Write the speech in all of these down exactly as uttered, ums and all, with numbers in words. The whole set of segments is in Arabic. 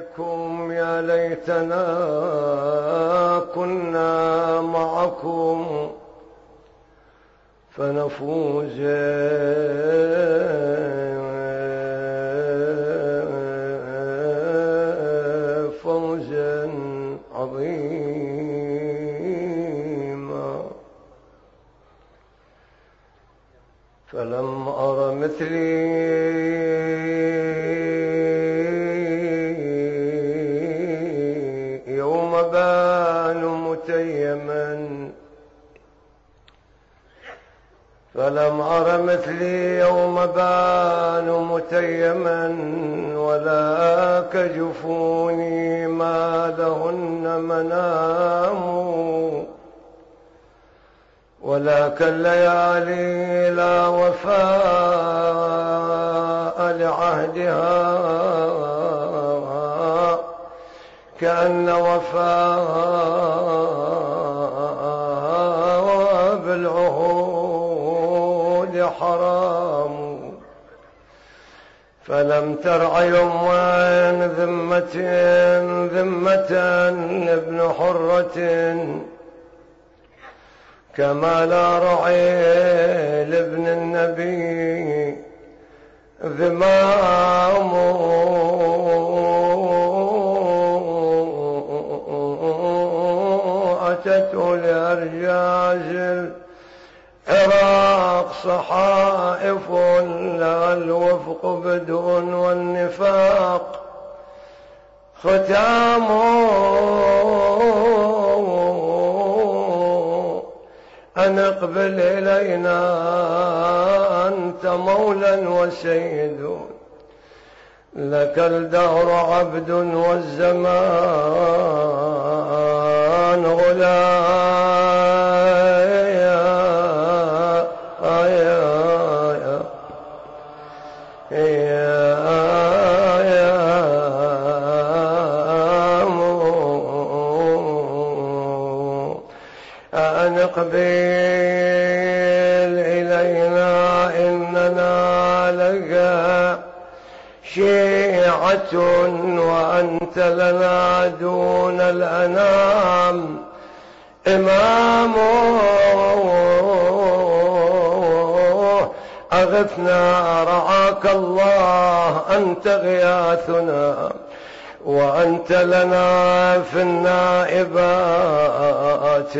إليكم يا ليتنا كنا معكم فنفوز فوزا عظيما. فلم أر مثلي يوم بان متيما فلم أر مثلي يوم بان متيما ولا كجفوني ما لهن منام ولا كالليالي لا وفاء لعهدها كأن وفاء بالعهود حرام. فلم ترع يوما ذمة ذمة ابن حرة كما لا رعي لابن النبي ذمام أتته لأرجاز العراق صحائف لا الوفق بدء والنفاق ختام أن اقبل إلينا أنت مولا وسيد لك الدهر عبد والزمان غلام. أن اقبل إلينا إننا لك شيعة وأنت لنا دون الأنام إمام. أغثنا رعاك الله أنت غياثنا وأنت لنا في النائبات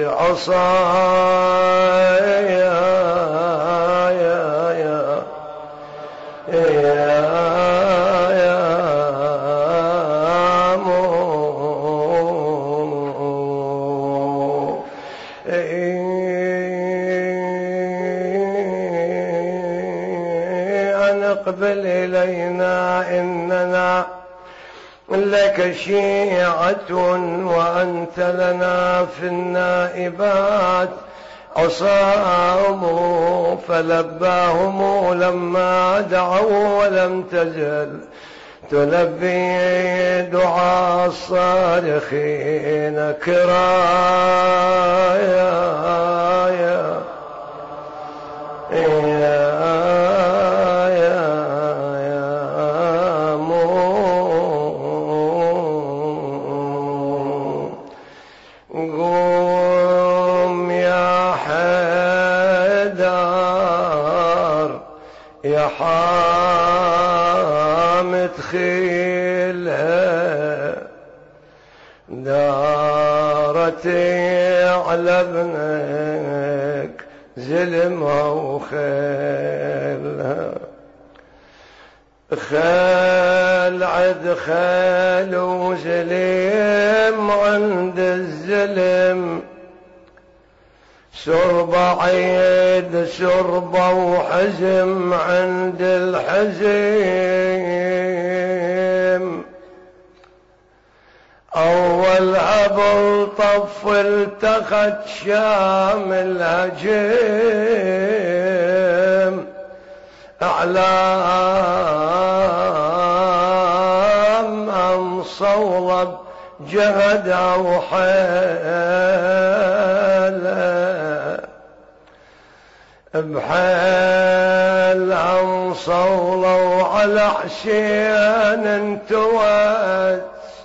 عصايا يا يا يا اقبل إلينا إننا لك شيعة وأنت لنا في النائبات عصام. فلباهم لما دعوا ولم تزل تلبي دعاء الصارخين كرايا يا يا يا حامد خيلها دارتي على ابنك زلمها وخيلها خال عد خال وزلم عند الزلم سربة عيد سربة وحزم عند الحزيم أول أبل طف التخت شام الهجيم أعلام أم صولب جهد أو حيل بحال أم صولوا على حسين انتوت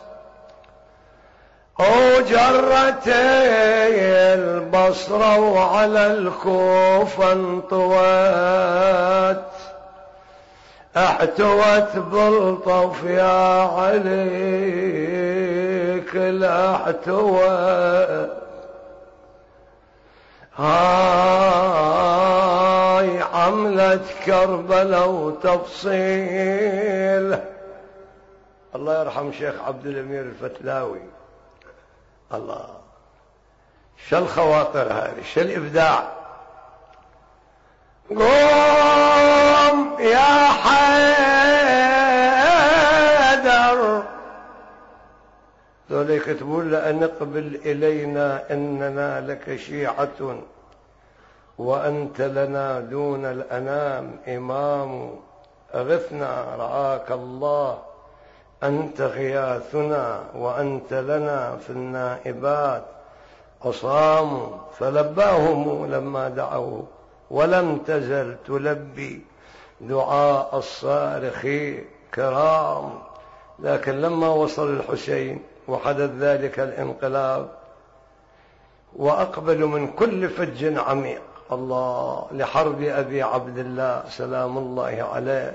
وجرتي البصرة وعلى الكوفة انطوت، احتوت بالطف يا علي كل احتوت. هاي عملت كربلاء وتفصيل. الله يرحم شيخ عبد الأمير الفتلاوي. الله، شو الخواطر هذه، شو الإبداع. قوم يا حيدر، ذولا يكتبون لأن اقبل إلينا إننا لك شيعة وأنت لنا دون الأنام إمام، أغثنا رعاك الله أنت غياثنا وأنت لنا في النائبات عصام. فلباهم لما دعوه ولم تزل تلبي دعاء الصارخ كرام. لكن لما وصل الحسين وحدث ذلك الانقلاب وأقبلوا من كل فج عميق الله لحرب أبي عبد الله سلام الله عليه،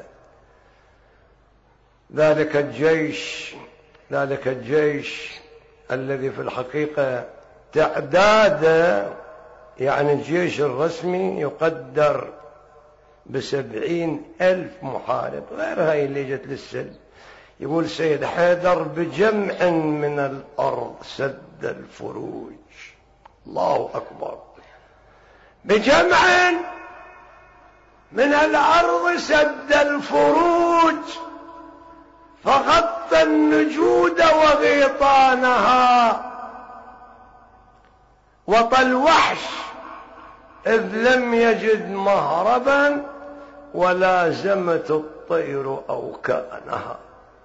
ذلك الجيش ذلك الجيش الذي في الحقيقة تعداد، يعني الجيش الرسمي يقدر بسبعين ألف محارب غير هاي اللي جت للسلم. يقول سيد حيدر بجمع من الأرض سد الفروج. الله أكبر، بجمع من الأرض سد الفروج فغطى النجود وغيطانها، وطى الوحش إذ لم يجد مهربا ولازمت الطير أوكانها،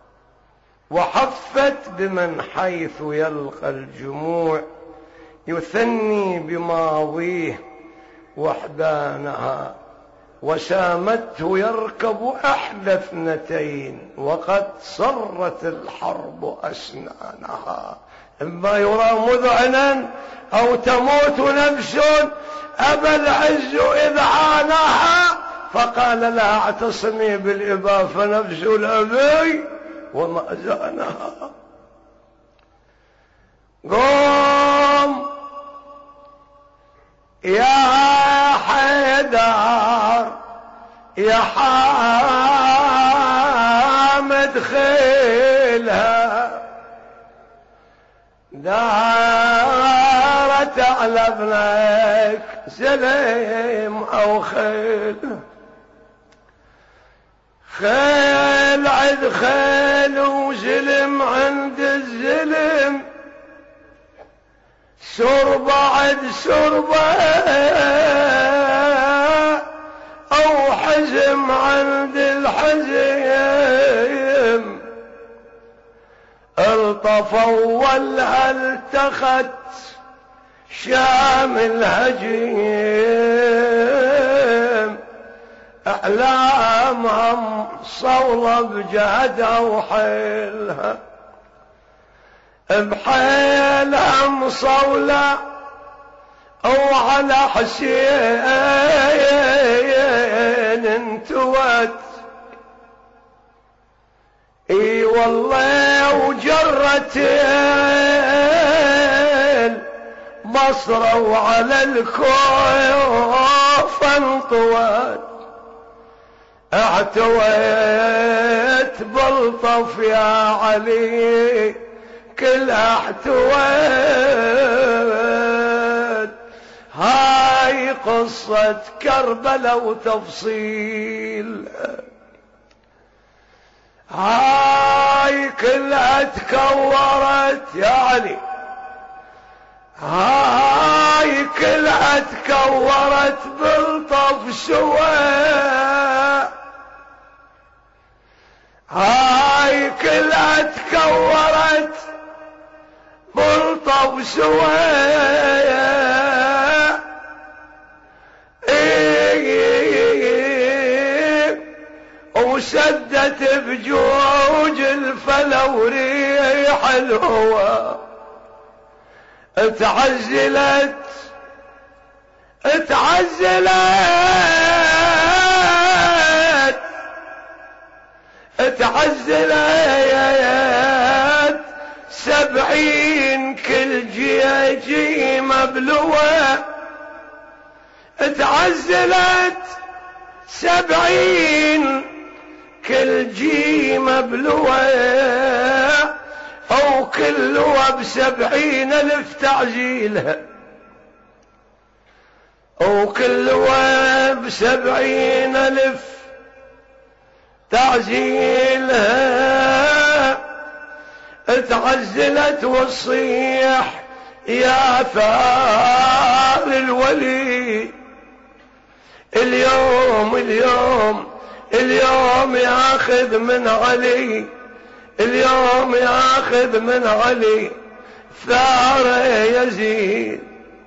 وحفت بمن حيث يلقى الجموع يثني بماضيه وحدانها، وسامته يركب أحدى اثنتين وقد صرت الحرب أسنانها. إما يرى مذعنا أو تموت نفس أبى العز إذ عانها، فقال لا اعتصمي بالإباء فنفس الأبي وما زانها. قوم يا حيدر يا حامد خيلها، دارت على ابنك سليم أو خيل، خيل عند خيل وزلم عند الزلم، سربة عند سربة أو حزم عند الحزم، الطفوا ولا التخت شام الهجيم، أعلامهم صولة بجهدها وحيلها، بحيلهم صولة أو على حسين انتوت. اي والله وجرت البصرة وعلى الكوف انطوت، احتويت بالطف يا علي كل احتويت. هاي قصة كربلاء وتفصيل، هاي كلها تكورت يا علي، هاي كلها تكورت بالطف سوا، هاي كلها تكورت بالطف سوا. وسدت بجوج الفلا وريح الهوى، اتعزلت اتعزلت اتعزلت سبعين كل جيجي مبلوة، اتعزلت سبعين كل جي مبلوة، او كلها بسبعين الف تعزيلها، او كلها بسبعين الف تعزيلها. اتعزلت وتصيح يا ثار الولي، اليوم اليوم اليوم ياخذ من علي، اليوم ياخذ من علي ثار يزيد.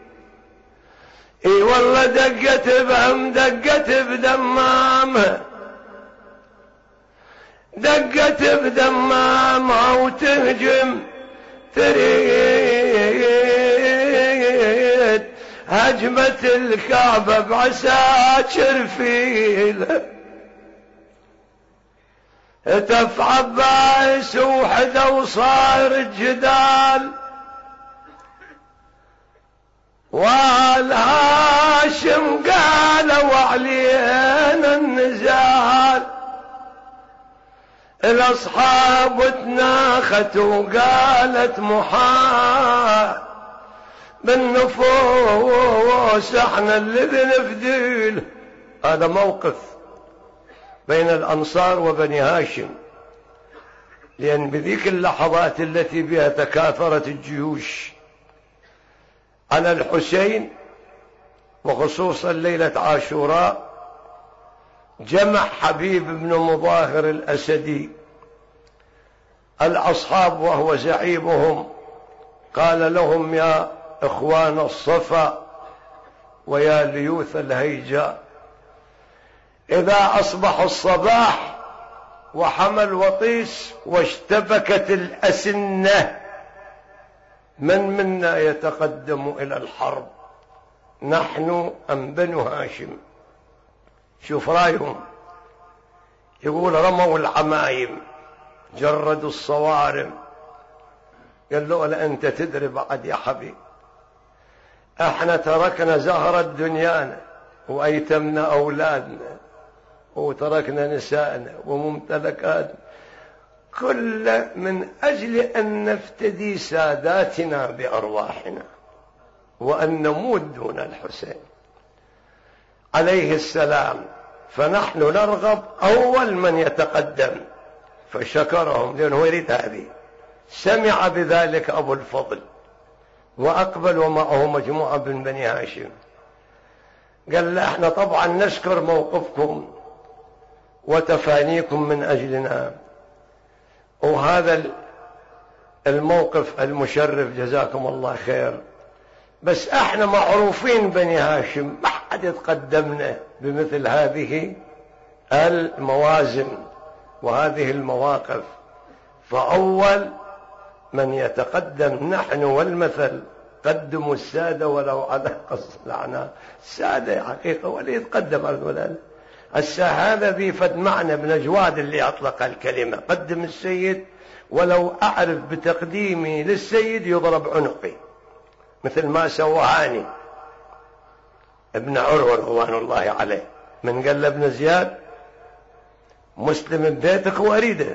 اي والله دقت بهم دقت بدمامها، دقت بدمامها وتهجم تريد هجمة الكعبة بعساكر فيله. هتف عباس وحده وصار الجدال، والهاشم قالوا علينا النزال. الاصحاب تناخت وقالت محال بالنفوس احنا اللي بنفديل. هذا موقف بين الأنصار وبني هاشم، لأن بذيك اللحظات التي بها تكاثرت الجيوش على الحسين، وخصوصا ليلة عاشوراء، جمع حبيب بن مظاهر الأسدي الأصحاب وهو زعيمهم، قال لهم يا إخوان الصفا ويا ليوث الهيجاء، إذا أصبح الصباح وحمى الوطيس واشتبكت الأسنة، من منا يتقدم إلى الحرب، نحن أم بنو هاشم؟ شوف رأيهم، يقول رموا العمايم جردوا الصوارم. قال له لا أنت تدري بعد يا حبيب، احنا تركنا زهرة دنيانا وأيتمنا أولادنا وتركنا نسائنا وممتلكاتنا، كل من أجل أن نفتدي ساداتنا بأرواحنا وأن نموت دون الحسين عليه السلام. فنحن نرغب أول من يتقدم. فشكرهم لأنه يريد هذه. سمع بذلك أبو الفضل وأقبل ومعه مجموعة من بني هاشم. قال له احنا طبعا نشكر موقفكم وتفانيكم من أجلنا، وهذا الموقف المشرف جزاكم الله خير، بس احنا معروفين بني هاشم ما حد يتقدمنا بمثل هذه الموازن وهذه المواقف، فأول من يتقدم نحن والمثل. قدموا السادة ولو على قص الأعناق. السادة حقيقة ولا يتقدم على الولاد. هسه هذا بيفد معنى ابن جواد اللي أطلق الكلمة، قدم السيد ولو أعرف بتقديمي للسيد يضرب عنقي، مثل ما سوى هاني ابن عروة رضوان الله عليه. من قال لابن زياد مسلم ببيتك وأريده،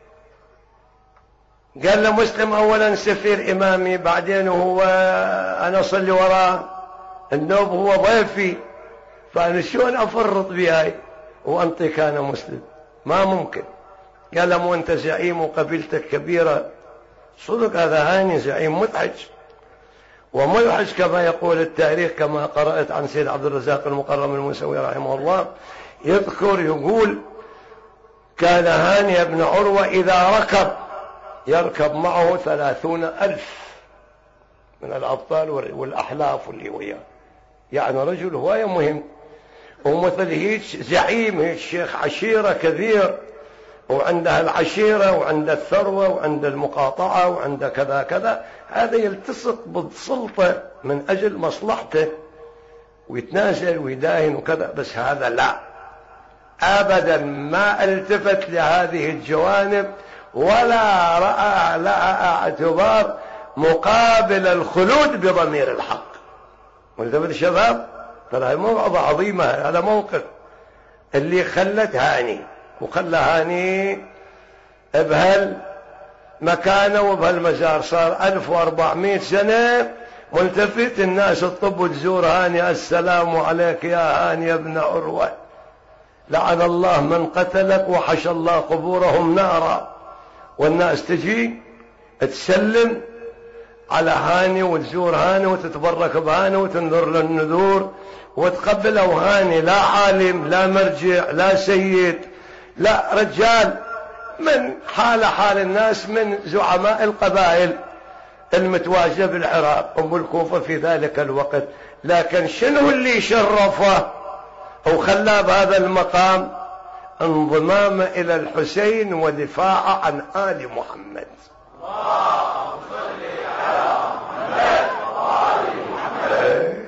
قال له مسلم أولا سفير إمامي، بعدين هو أنا أصلي وراه، النوب هو ضيفي، فأنا شلون أفرط بهاي وأنطيك أنا مسلم؟ ما ممكن. قال له مو أنت زعيم وقبيلتك كبيرة؟ صدق هذا هاني زعيم مدحج وملحج كما يقول التاريخ، كما قرأت عن سيد عبد الرزاق المقرم الموسوي رحمه الله، يذكر يقول كان هاني بن عروة إذا ركب يركب معه ثلاثون ألف من الأبطال والأحلاف اللي وياه، يعني رجل هواية مهم، ومثل هيك زعيم هيك شيخ عشيرة كبير وعنده العشيرة وعنده الثروة وعنده المقاطعة وعنده كذا كذا، هذا يلتصق بالسلطة من أجل مصلحته ويتنازل ويداهن وكذا. بس هذا لا، أبدا ما التفت لهذه الجوانب ولا رأى لها اعتبار مقابل الخلود بضمير الحق. والتفت الشباب، ترى موعظة عظيمة، هذا موقف اللي خلت هاني وخلى هاني بهالمكانة وبهالمزار، صار ألف وأربعمائة سنة ملتفت الناس الطب وتزور هاني، السلام عليك يا هاني يا ابن عروة، لعن الله من قتلك وحش الله قبورهم نارا. والناس تجي تسلم على هاني وتزور هاني وتتبرك بهاني وتنذر للنذور وتقبله. هاني لا عالم لا مرجع لا سيد، لا رجال من حال حال الناس من زعماء القبائل المتواجدة بالعراق وبالكوفة في ذلك الوقت. لكن شنو اللي شرفه وخلاه بهذا المقام؟ انضمام إلى الحسين ودفاعه عن آل محمد. اللهم صل على محمد وآل محمد.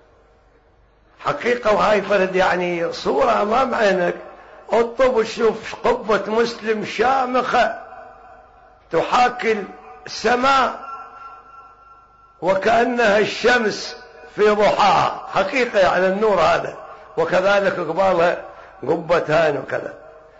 حقيقة وهاي فرد يعني صورة أمام عينك، اطب وشوف قبة مسلم شامخة تحاكي السماء وكأنها الشمس في ضحاها، حقيقة يعني النور هذا، وكذلك قبالها قبة هان وكذا.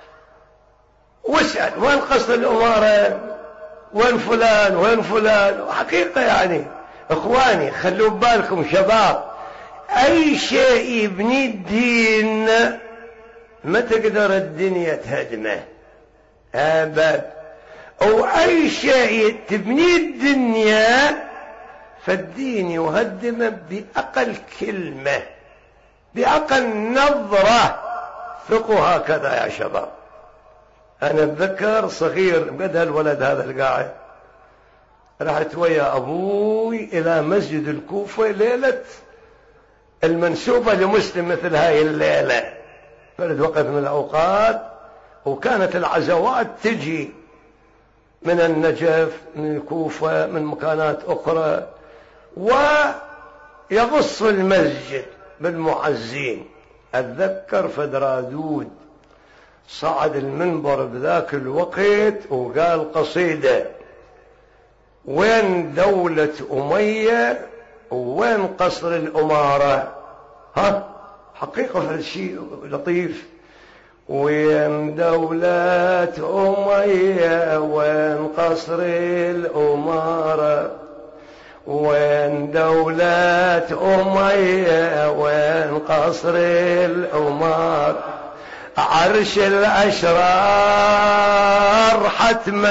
واسأل وين قصد الأمارة، وين فلان وين فلان. حقيقة يعني إخواني خلوا بالكم شباب، أي شيء يبني الدين ما تقدر الدنيا تهدمه أبد، أو أي شيء تبني الدنيا فالدين يهدمه بأقل كلمة بأقل نظرة. ثقوا هكذا يا شباب. أنا أتذكر صغير قد هالولد هذا القاعد، رحت ويا أبوي إلى مسجد الكوفة ليلة المنسوبة لمسلم مثل هاي الليلة، فرد وقت من الأوقات، وكانت العزوات تجي من النجف من الكوفة من مكانات أخرى ويغص المسجد بالمعزين. أتذكر فدرادود صعد المنبر بذاك الوقت وقال قصيدة: وين دولة أمية وين قصر الأمارة. ها حقيقة هذا الشيء لطيف. وين دولة أمية وين قصر الأمارة، وين دولة أمية وين قصر الأمارة، عرش الأشرار حتما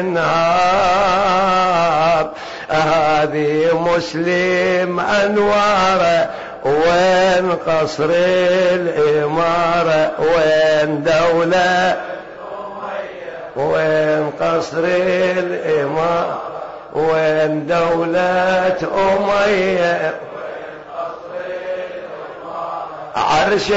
ينهار، هذه مسلم أنواره، وين قصر الإمارة، وين دولة وين قصر الإمارة، وين دولة أمية عرش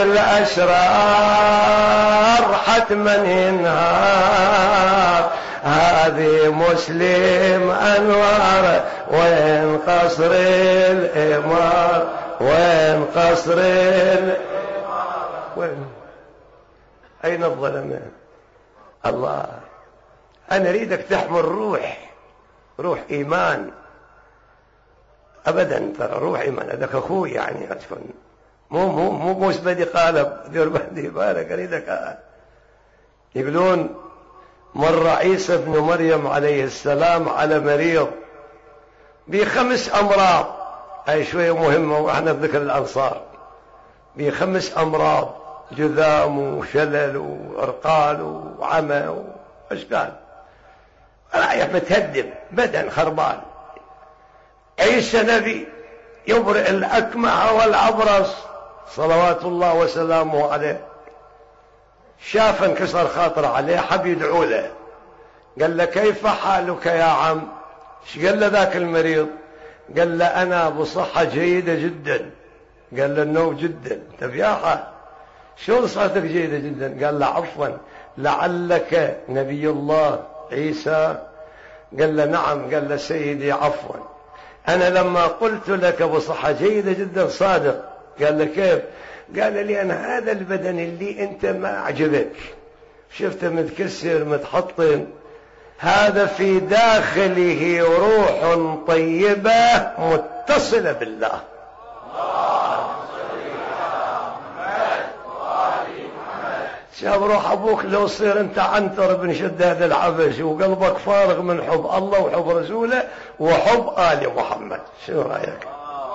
الأشرار حتما ينهار، هذه مسلم أنوار، وين قصر الإمارة، وين قصر الإمارة، وين أين الظلمة. الله، أنا أريدك تحمل روح روح إيمان أبدا، ترى روح إيمان. هذاك أخوي يعني أتكون مو مو مو مو بدي قالب دير بهدي بالك أريدك. يقولون مر عيسى ابن مريم عليه السلام على مريض بخمس أمراض، هاي شوية مهمة وإحنا بذكر الأنصار، بخمس أمراض: جذام وشلل وأرقال وعمى وأشكال، رايح متهدم بدن خربان. عيسى نبي يبرئ الأكمه والأبرص صلوات الله وسلامه عليه، شاف انكسر خاطر عليه، حب يدعو له، قال له: كيف حالك يا عم؟ ايش قال له ذاك المريض؟ قال له: أنا بصحة جيدة جدا. قال له: النوم جدا. طب يا أخي شلون صحتك جيدة جدا؟ قال له: عفوا، لعلك نبي الله عيسى؟ قال له نعم. قال له سيدي عفوا، أنا لما قلت لك بصحة جيدة جدا صادق. قال له كيف؟ قال لي أنا هذا البدن اللي أنت ما عجبك، شفته متكسر متحطم، هذا في داخله روح طيبة متصلة بالله. شاف روح أبوك لو صير أنت عنتر بن شداد العبش وقلبك فارغ من حب الله وحب رسوله وحب آل محمد، شو رأيك؟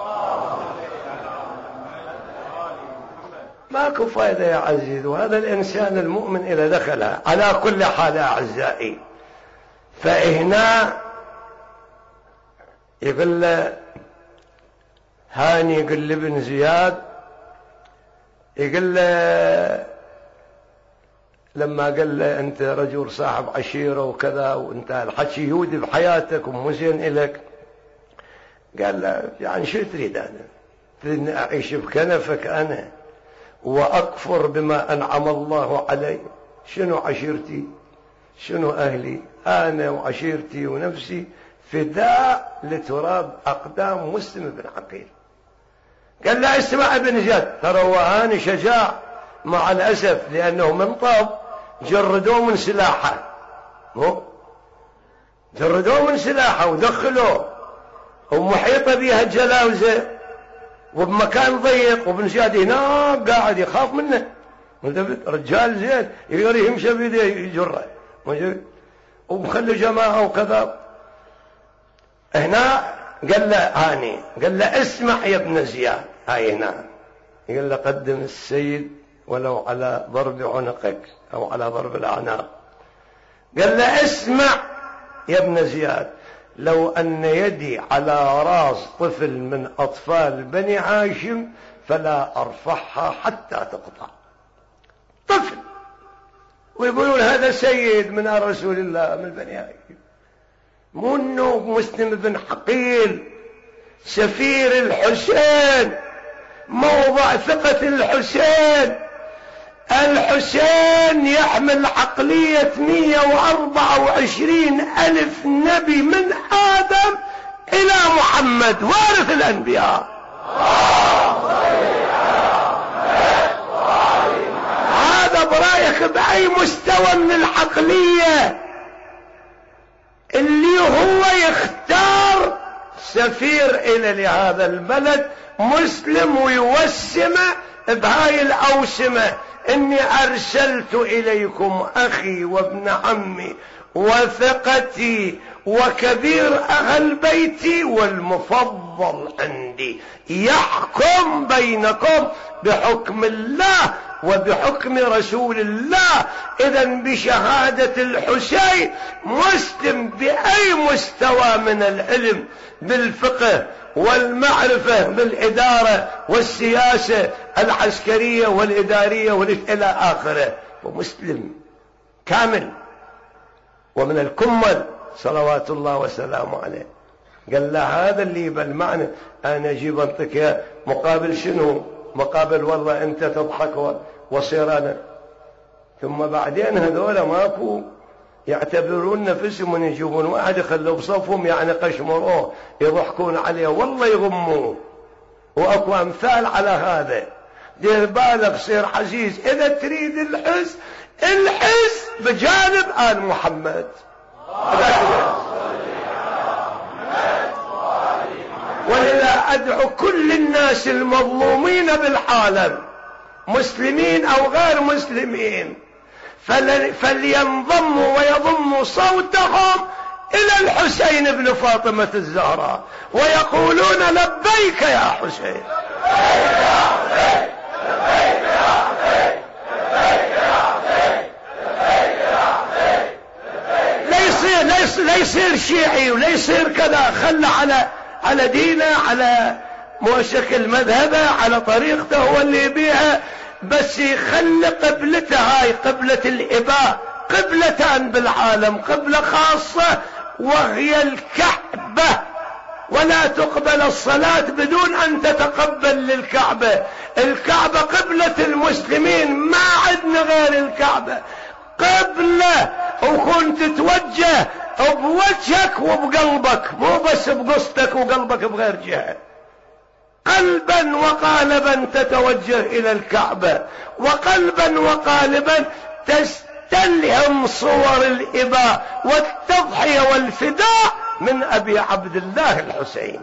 ماكو فائدة يا عزيز. وهذا الإنسان المؤمن إذا دخلها على كل حال أعزائي. فهنا يقول له هاني، يقول لابن زياد، يقول له لما قال له أنت رجل صاحب عشيرة وكذا وأنت الحكي يودي بحياتك ومو زين إلك، قال له يعني شو تريد؟ أنا تريد أعيش بكنفك أنا وأكفر بما أنعم الله علي؟ شنو عشيرتي؟ شنو أهلي؟ أنا وعشيرتي ونفسي فداء لتراب أقدام مسلم بن عقيل. قال لا اسمع ابن زياد، ترى وهاني شجاع مع الأسف، لأنه من طاب جردوه من سلاحه، مو جردوه من سلاحه ودخلوه ومحيطة بها الجلاوزة وبمكان ضيق، وابن زياد هناك قاعد يخاف منه، رجال زين يقدر يمشي بيده يجره ومخلي جماعة وكذا. هنا قال له هاني، قال له اسمع يا ابن زياد، هاي هنا قال له قدم السيد ولو على ضرب عنقك أو على ضرب الأعناق. قال له اسمع يا ابن زياد، لو أن يدي على راس طفل من أطفال بني هاشم فلا أرفعها حتى تقطع. طفل ويقولون هذا سيد من رسول الله من بني هاشم، مو انه مسلم بن عقيل سفير الحسين، موضع ثقة الحسين. الحسين يحمل عقلية مئة وأربعة وعشرين ألف نبي من آدم إلى محمد، وارث الأنبياء. هذا برأيك بأي مستوى من العقلية اللي هو يختار سفير إلى لهذا البلد مسلم ويوسمه بهاي الأوسمة، إني أرسلت إليكم أخي وابن عمي وثقتي وكبير أهل بيتي والمفضل عندي، يحكم بينكم بحكم الله وبحكم رسول الله. إذن بشهادة الحسين مسلم بأي مستوى من العلم بالفقه والمعرفة بالإدارة والسياسة العسكرية والإدارية إلى آخره، ومسلم كامل ومن الكمل صلوات الله وسلامه عليه. قال له هذا اللي بالمعنى أنا أجيب أنطك مقابل شنو؟ مقابل والله أنت تضحك وصير أنا. ثم بعدين هذولا ماكو يعتبرون نفسهم من يجيبون واحد يخلوا بصفهم يعني قشمروه يضحكون عليه والله يغموه، وأكو أمثال على هذا. دير بالك صير عزيز، إذا تريد الحس الحس بجانب آل محمد. ولذا أدعو كل الناس المظلومين بالعالم مسلمين أو غير مسلمين فلينضموا ويضموا صوتهم إلى الحسين بن فاطمة الزهراء ويقولون لبيك يا حسين، لبيك يا حسين، لبيك يا حسين، لبيك يا حسين، لبيك يا حسين. لا يصير لا يصير لا يصير شيعي ولا يصير كذا، خلى على على دينه، على شكل مذهبه، على طريقته هو اللي يبيها، بس يخلي قبلته هاي قبلة الإباء، قبلتان بالعالم، قبلة خاصة وهي الكعبة، ولا تقبل الصلاة بدون أن تتقبل للكعبة. الكعبة قبلة المسلمين، ما عندنا غير الكعبة، قبلة وكنت تتوجه بوجهك وبقلبك، مو بس بقصتك وقلبك بغير جهة. قلبا وقالبا تتوجه إلى الكعبة، وقلبا وقالبا تستلهم صور الإباء والتضحية والفداء من أبي عبد الله الحسين.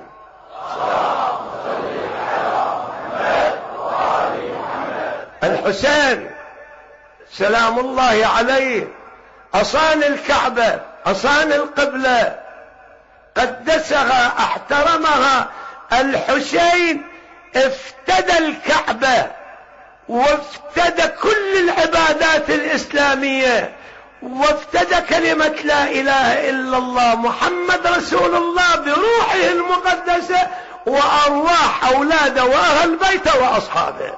الحسين سلام الله عليه أصان الكعبة، أصان القبلة، قدسها، احترمها. الحسين افتدى الكعبة وافتدى كل العبادات الإسلامية، وافتدى كلمة لا إله إلا الله محمد رسول الله بروحه المقدسة وأرواح أولاده وأهل بيته وأصحابه.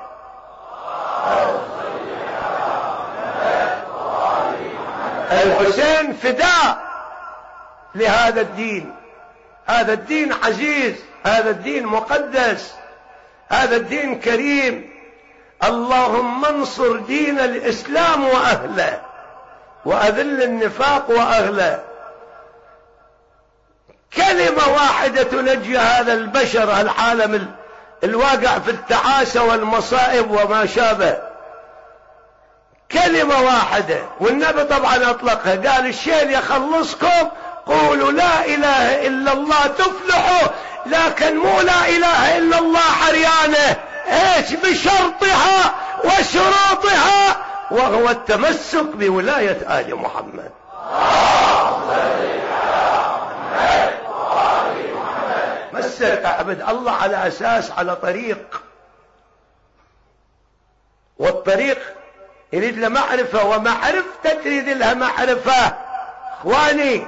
الحسين فداء لهذا الدين. هذا الدين عزيز، هذا الدين مقدس، هذا الدين كريم. اللهم انصر دين الإسلام وأهله وأذل النفاق وأهله. كلمة واحدة تنجي هذا البشر، العالم الواقع في التعاسة والمصائب وما شابه. كلمة واحدة، والنبي طبعا أطلقها، قال الشيء يخلصكم قولوا لا إله إلا الله تفلحوا، لكن مو لا إله إلا الله عريانة، ايش بشرطها وشروطها، وهو التمسك بولاية آل محمد. مسك اعبد الله على أساس، على طريق، والطريق يريد له معرفة، ومعرفة تريد لها معرفة. اخواني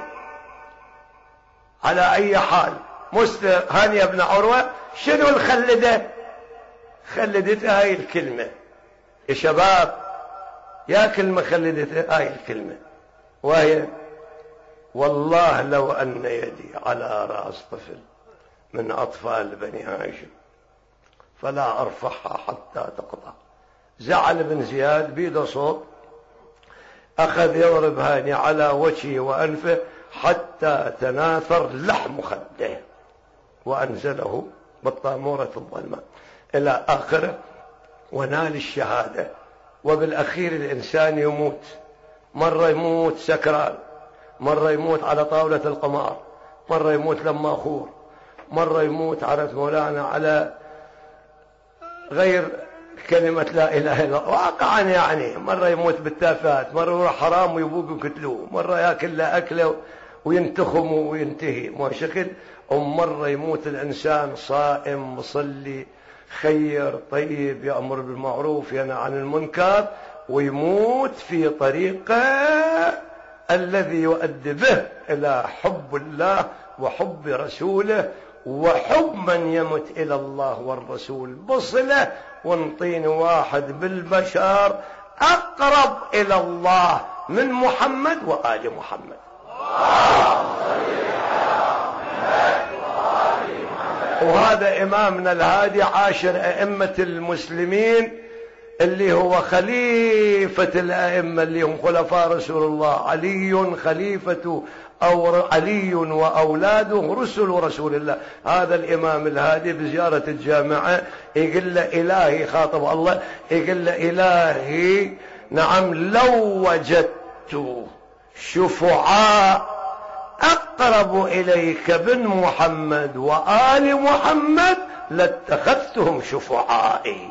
على اي حال، مسلم هاني بن عروة شنو الخلده؟ خلدته هاي الكلمة يا شباب، يا كلمة خلدته هاي الكلمة، وهي والله لو أن يدي على رأس طفل من أطفال بني هاشم فلا أرفعها حتى تقطع. زعل بن زياد بيده صوت، أخذ يضرب هاني على وجهه وأنفه حتى تناثر لحم خده، وأنزله بالطامورة الظلمة إلى آخره، ونال الشهادة. وبالأخير الإنسان يموت، مرة يموت سكران، مرة يموت على طاولة القمار، مرة يموت لما أخور، مرة يموت على مولانا على غير كلمة لا إله إلا الله واقعا، يعني مرة يموت بالتافات، مرة يروح حرام ويبوق ويقتلوه، مرة يأكل لا أكله وينتخم وينتهي مو شكل، ومرة يموت الإنسان صائم مصلي خير طيب يأمر بالمعروف ينهى عن المنكر، ويموت في طريقه الذي يؤدي به إلى حب الله وحب رسوله وحب من يمت إلى الله والرسول بصلة. ونطين واحد بالبشر أقرب إلى الله من محمد وآل محمد. وهذا إمامنا الهادي عاشر أئمة المسلمين، اللي هو خليفة الأئمة اللي هم خلفاء رسول الله، علي خليفة أو علي وأولاده رسل رسول الله. هذا الإمام الهادي بزيارة الجامعة يقول له إلهي، خاطب الله، يقول له إلهي نعم لو وجدت شفعاء أقرب إليك من محمد وآل محمد لاتخذتهم شفعائي.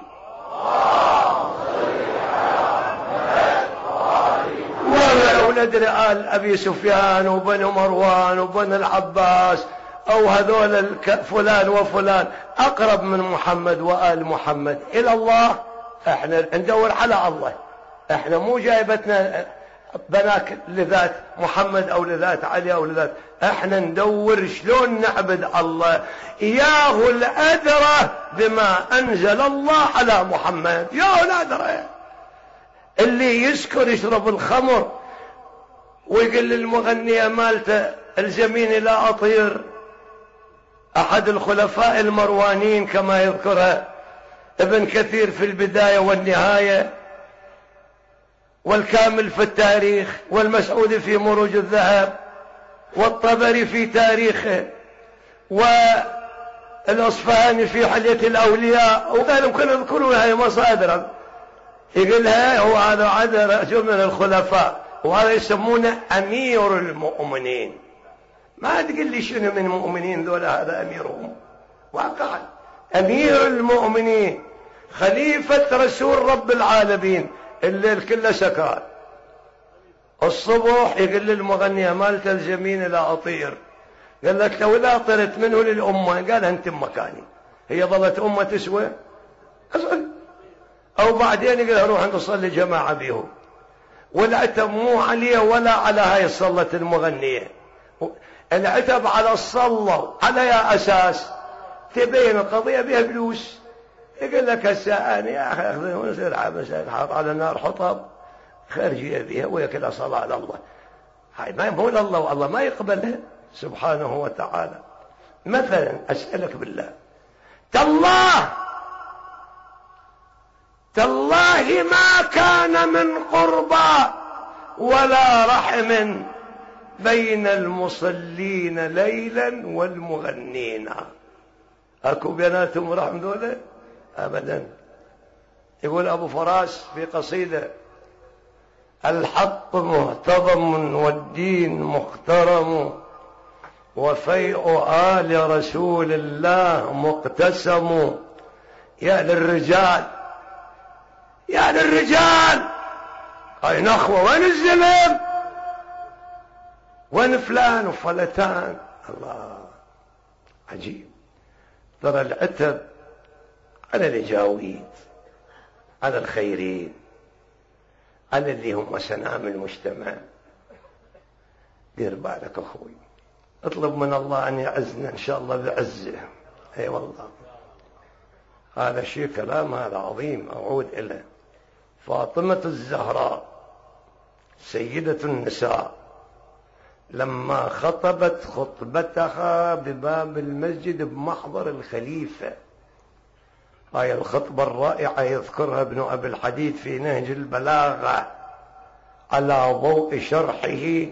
ولو ندري آل أبي سفيان وبن مروان وبن العباس أو هذول فلان وفلان أقرب من محمد وآل محمد إلى الله، احنا ندور على الله. احنا مو جايبتنا بناك لذات محمد أو لذات علي أو لذات، احنا ندور شلون نعبد الله. إياه الأدرى بما أنزل الله على محمد، ياه الأدرى. اللي يسكر يشرب الخمر ويقول للمغنية مالته الزميني لا أطير، أحد الخلفاء المروانين كما يذكرها ابن كثير في البداية والنهاية، والكامل في التاريخ، والمسعود في مروج الذهب، والطبري في تاريخه، والأصفهاني في حلية الأولياء، وقالوا كل يذكرون هاي مصادر. يقولها هو هذا عدد رجل من الخلفاء، وهذا يسمونه أمير المؤمنين. ما تقول لي شنو من المؤمنين ذولا، هذا أميرهم واقعا، أمير المؤمنين خليفة رسول رب العالمين. الليل كله سكران، الصبح يقول للمغنية ما تلزمين لا أطير. قال لك لو لا طرت منه للأمة، قال أنت مكاني. هي ظلت أمة تسوى أصل. أو بعدين يقول أروح أن أصلي جماعة بيهم، والعتب مو عليه ولا على هاي الصلة المغنية، العتب على الصلة على يا أساس تبين القضية بها فلوس. يقول لك هسه أنا يا أخي أخذ ونصير عبسة حاط على النار حطب خارجية بها ويكلها صلاة على الله. هاي ما مو لله، والله ما يقبلها سبحانه وتعالى. مثلا أسألك بالله، تالله تالله ما كان من قربى ولا رحم بين المصلين ليلا والمغنين. أكو بيناتهم رحم دولة أبدا. يقول أبو فراس في قصيدة: الحق مهتضم والدين مخترم، وفيء آل رسول الله مقتسم. يا للرجال يا للرجال، هاي نخوة، وين الزلم؟ وين فلان وفلتان؟ الله عجيب. ترى العتب على الجاويد، على الخيرين، على اللي هم سنام المجتمع. دير بالك أخوي، اطلب من الله أن يعزنا إن شاء الله بعزه. أي والله هذا شيء كلام هذا عظيم. أعود إلى فاطمة الزهراء سيدة النساء لما خطبت خطبتها بباب المسجد بمحضر الخليفة. هاي الخطبة الرائعة يذكرها ابن أبي الحديد في نهج البلاغة على ضوء شرحه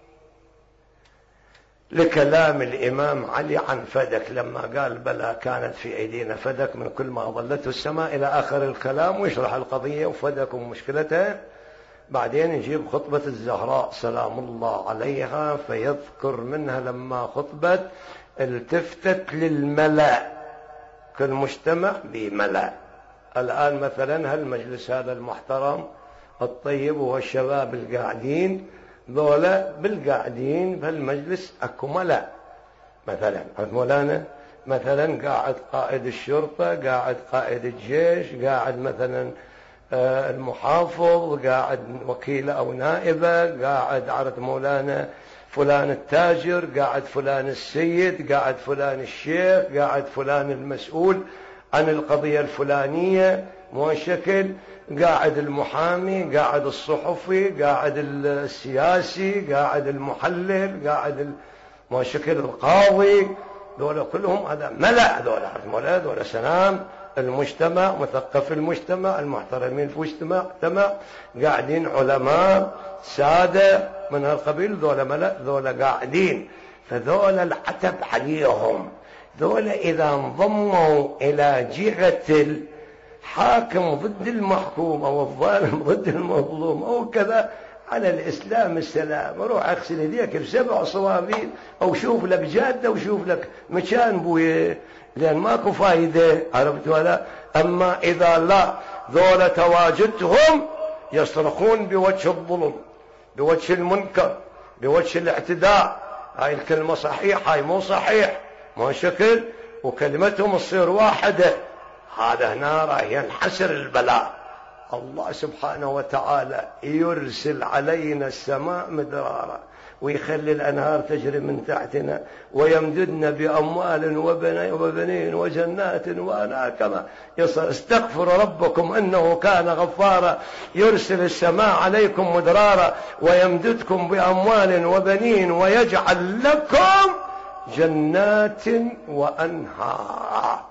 لكلام الإمام علي عن فدك، لما قال بلى كانت في أيدينا فدك من كل ما ظلته السماء إلى آخر الكلام، ويشرح القضية وفدك ومشكلتها. بعدين يجيب خطبة الزهراء سلام الله عليها، فيذكر منها لما خطبت التفتت للملأ، كل مجتمع بملأ. الآن مثلا هالمجلس هذا المحترم الطيب والشباب القاعدين ذولا بالقاعدين بهالمجلس اكو ملأ. مثلا مولانا مثلا قاعد قائد الشرطة، قاعد قائد الجيش، قاعد مثلا المحافظ، قاعد وكيلة أو نائبة، قاعد عرض مولانا فلان التاجر، قاعد فلان السيد، قاعد فلان الشيخ، قاعد فلان المسؤول عن القضية الفلانية، مو شكل قاعد المحامي، قاعد الصحفي، قاعد السياسي، قاعد المحلل، قاعد مو شكل القاضي. دول كلهم هذا ملأ، دول ملأ، دول سلام المجتمع، مثقف المجتمع، المحترمين في المجتمع تمام، قاعدين علماء سادة من هالقبيل، ذولا ملأ، ذولا قاعدين. فذولا العتب عليهم، ذولا إذا انضموا إلى جهة الحاكم ضد المحكوم أو الظالم ضد المظلوم أو كذا، على الإسلام السلام. روح أغسل يديك بسبع صوابين، أو شوف لك جادة وشوف لك مكان بويه، لأن ماكو فايدة. عرفت ولا؟ أما إذا لا، ذولا تواجدهم يصرخون بوجه الظلم، بوجه المنكر، بوجه الاعتداء. هاي الكلمة صحيحة، هاي مو صحيح، مو شكل، وكلمتهم تصير واحدة. هذا هنا راح ينحسر البلاء. الله سبحانه وتعالى يرسل علينا السماء مدرارا، ويخلي الأنهار تجري من تحتنا، ويمددنا بأموال وبنين وجنات وأنهار. استغفر ربكم إنه كان غفارا، يرسل السماء عليكم مدرارا ويمددكم بأموال وبنين ويجعل لكم جنات وأنهار.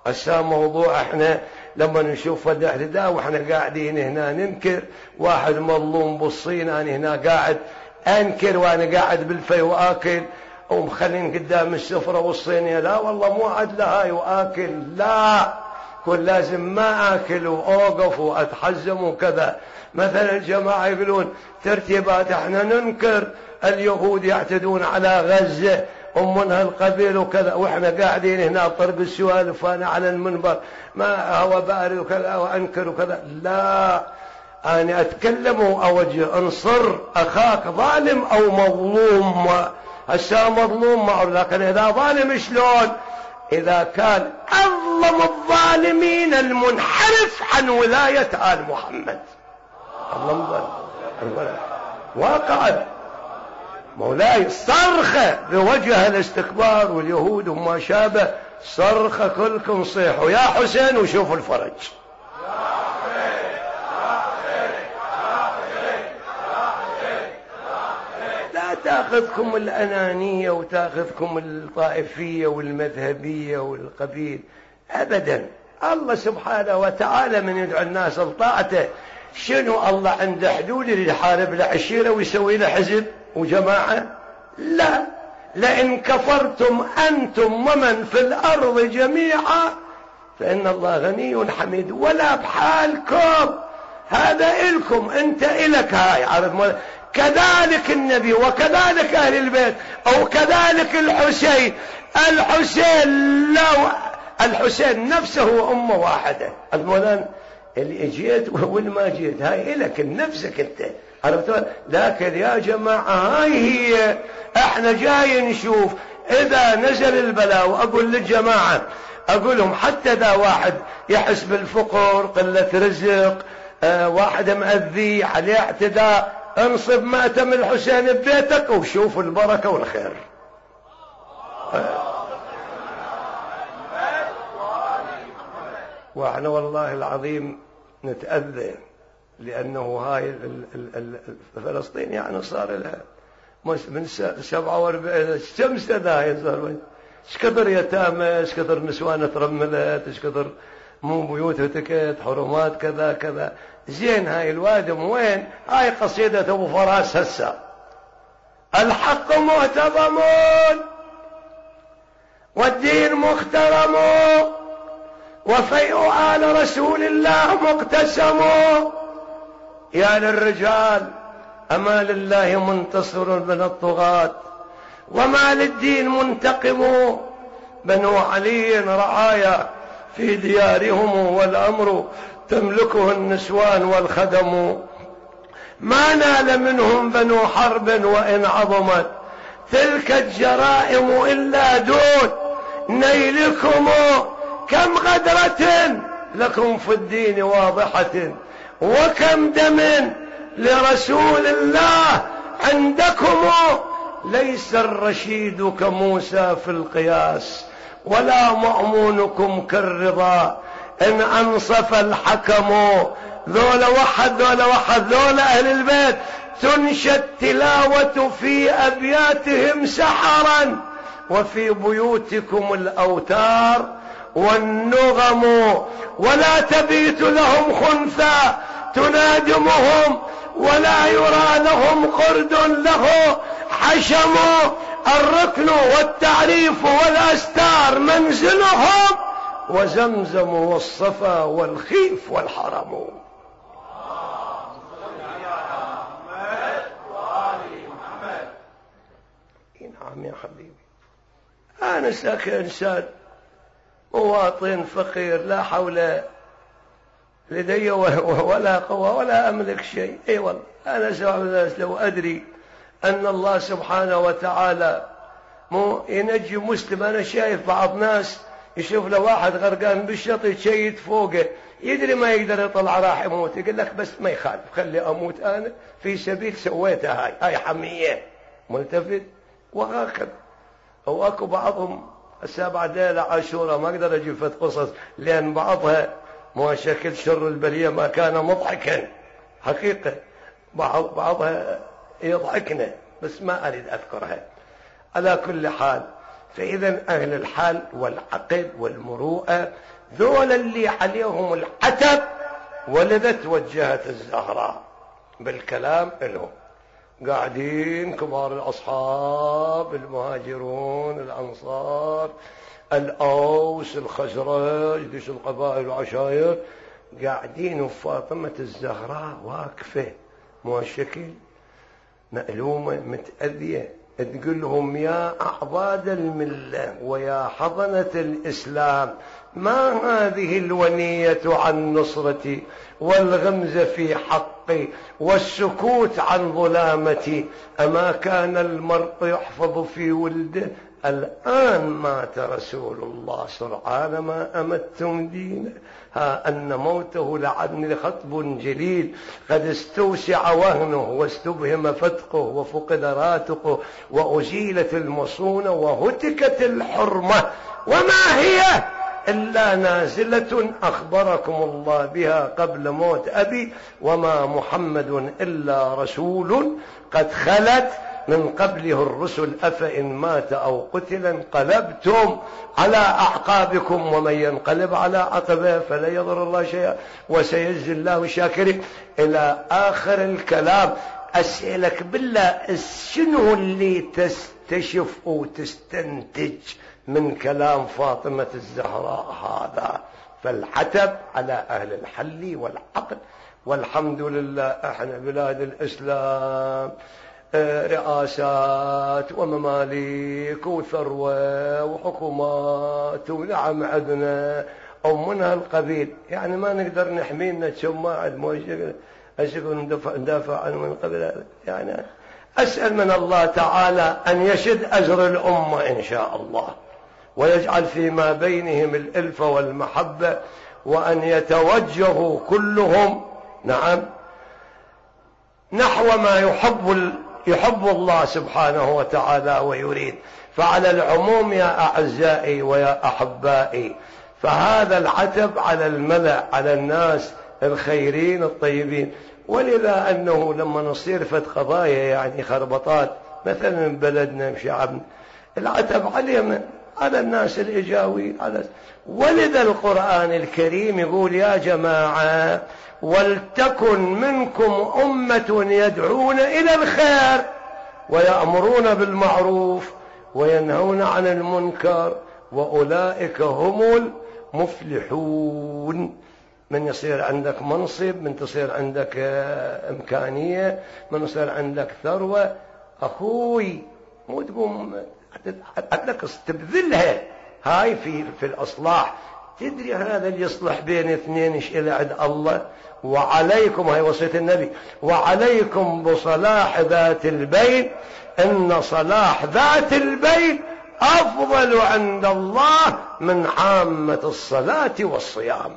هسه موضوع احنا لما نشوف الاعتداء واحنا قاعدين هنا ننكر، واحد مظلوم بالصين انا هنا قاعد انكر وانا قاعد بالفي واكل ومخلين قدام السفرة والصينية، لا والله مو عدلة هاي واكل، لا كل لازم ما اكل واوقف واتحزم وكذا. مثلا الجماعة يقولون ترتيبات، احنا ننكر اليهود يعتدون على غزة ومنها القبيل وكذا، واحنا قاعدين هنا طرق السوالف وانا على المنبر ما هو بارد وكذا وانكر وكذا. لا، انا اتكلم واوجه، انصر اخاك ظالم او مظلوم. هسه مظلوم معه، لكن اذا ظالم شلون؟ اذا كان اظلم الظالمين المنحرف عن ولاية آل محمد. الله واقعا مولاي صرخة بوجه الاستكبار واليهود وما شابه، صرخة كلكم صيحوا يا حسين وشوفوا الفرج. لا تأخذكم الأنانية وتأخذكم الطائفية والمذهبية والقبيل أبدا. الله سبحانه وتعالى من يدعو الناس لطاعته، شنو الله عنده حدود اللي يحارب العشيرة ويسوي له حزب وجماعة؟ لا، لئن كفرتم أنتم ومن في الأرض جميعا فإن الله غني حميد. ولا بحالكم، هذا إلكم، أنت إلك هاي، عارف؟ كذلك النبي وكذلك أهل البيت أو كذلك الحسين. الحسين لو الحسين نفسه وأمه واحدة، المولان اللي جيت واللي ما جيت هاي إلك نفسك أنت، عرفت؟ لكن يا جماعة هاي هي، احنا جاي نشوف إذا نزل البلاء. وأقول للجماعة، أقول لهم حتى إذا واحد يحس بالفقر، قلة رزق، آه واحد مأذي عليه اعتداء، انصب مأتم الحسين ببيتك وشوف البركة والخير. واحنا والله العظيم نتأذى، لأنه هاي فلسطين يعني صار لها من سبعة واربعين كم سنة هاي صار، ايش كثر يتامى، ايش كثر نسوان ترملت، ايش كثر مو بيوت وتكت حرمات كذا كذا. زين هاي الوادم وين؟ هاي قصيدة ابو فراس هسه، الحق مهتضم والدين مخترم وفيء آل رسول الله مقتسم. يا للرجال أما لله منتصر من الطغاة وما للدين منتقم. بنو علي رعايا في ديارهم والأمر تملكه النسوان والخدم. ما نال منهم بنو حرب وإن عظمت تلك الجرائم إلا دون نيلكم. كم غدرة لكم في الدين واضحة وكم دم لرسول الله عندكم. ليس الرشيد كموسى في القياس ولا مأمونكم كالرضا إن أنصف الحكم. ذولا وحد ذولا وحد ذولا أهل البيت تنشى التلاوة في أبياتهم سحرا وفي بيوتكم الأوتار والنغم. ولا تبيت لهم خنثى تنادمهم ولا يرى لهم قرد له حشم. الركن والتعريف والأستار منزلهم وزمزم والصفا والخيف والحرم. نعم يا حبيبي، أنا ساكن إنسان مواطن فقير لا حول لدي ولا قوة ولا أملك شيء. أي والله أنا لو أدري أن الله سبحانه وتعالى مو ينجي مسلم. أنا شايف بعض ناس يشوف له واحد غرقان بالشط يتشيد فوقه، يدري ما يقدر يطلع راح يموت، يقول لك بس ما يخالف خلي أموت أنا في سبيل سويتها. هاي هاي حمية ملتفت وهكذا. أو أكو بعضهم السابعة ليلة عاشوراء ما أقدر أجيب فت قصص لأن بعضها ما شكل شر البلية ما كان مضحكا حقيقة، بعض بعضها يضحكنا بس ما أريد أذكرها. على كل حال فإذا أهل الحال والعقد والمروءة ذول اللي عليهم العتب، ولذا توجهت الزهراء بالكلام لهم. قاعدين كبار الأصحاب المهاجرون الأنصار الأوس الخزرج ديش القبائل والعشائر قاعدين، وفاطمة الزهراء واقفة مو الشكل مألومة متأذية، تقول لهم يا أعضاد الملة ويا حضنة الإسلام، ما هذه الونية عن نصرتي والغمز في حقي والسكوت عن ظلامتي؟ أما كان المرء يحفظ في ولده؟ الآن مات رسول الله سرعان ما أمتم دينه، ها أن موته لعن خطب جليل، قد استوسع وهنه واستبهم فتقه وفقد راتقه وأزيلت المصونة وهتكت الحرمة، وما هي إلا نازلة أخبركم الله بها قبل موت أبي، وما محمد إلا رسول قد خلت من قبله الرسل، أفإن مات أو قتل انقلبتم على أعقابكم ومن ينقلب على عقبه فلا يضر الله شيئا وسيجزي الله الشاكرين، إلى آخر الكلام. أسألك بالله شنو اللي تستشف وتستنتج من كلام فاطمة الزهراء هذا؟ فالعتب على أهل الحل والعقد، والحمد لله احنا بلاد الإسلام رئاسات ومماليك وثروة وحكومات، ونعم عندنا أو من هالقبيل، يعني ما نقدر نحمينا شماع الموجه أشكر ندافع عنه من قبل. يعني أسأل من الله تعالى أن يشد أجر الأمة إن شاء الله، ويجعل فيما بينهم الألفة والمحبة، وأن يتوجهوا كلهم نعم نحو ما يحب يحب الله سبحانه وتعالى ويريد. فعلى العموم يا أعزائي ويا أحبائي، فهذا العتب على الملأ، على الناس الخيرين الطيبين. ولذا أنه لما نصير فت قضايا يعني خربطات مثلا من بلدنا بشعبنا، العتب عليهم على الناس الإجاوين على. ولذا القرآن الكريم يقول يا جماعة ولتكن منكم أمة يدعون إلى الخير ويأمرون بالمعروف وينهون عن المنكر وأولئك هم المفلحون. من يصير عندك منصب، من تصير عندك إمكانية، من يصير عندك ثروة، أخوي مو تقوم عندك تبذلها هاي في في الإصلاح. تدري هذا اللي يصلح بين اثنين ايش إلى عند الله؟ وعليكم، هاي وصية النبي، وعليكم بصلاح ذات البين، إن صلاح ذات البين أفضل عند الله من عامة الصلاة والصيام.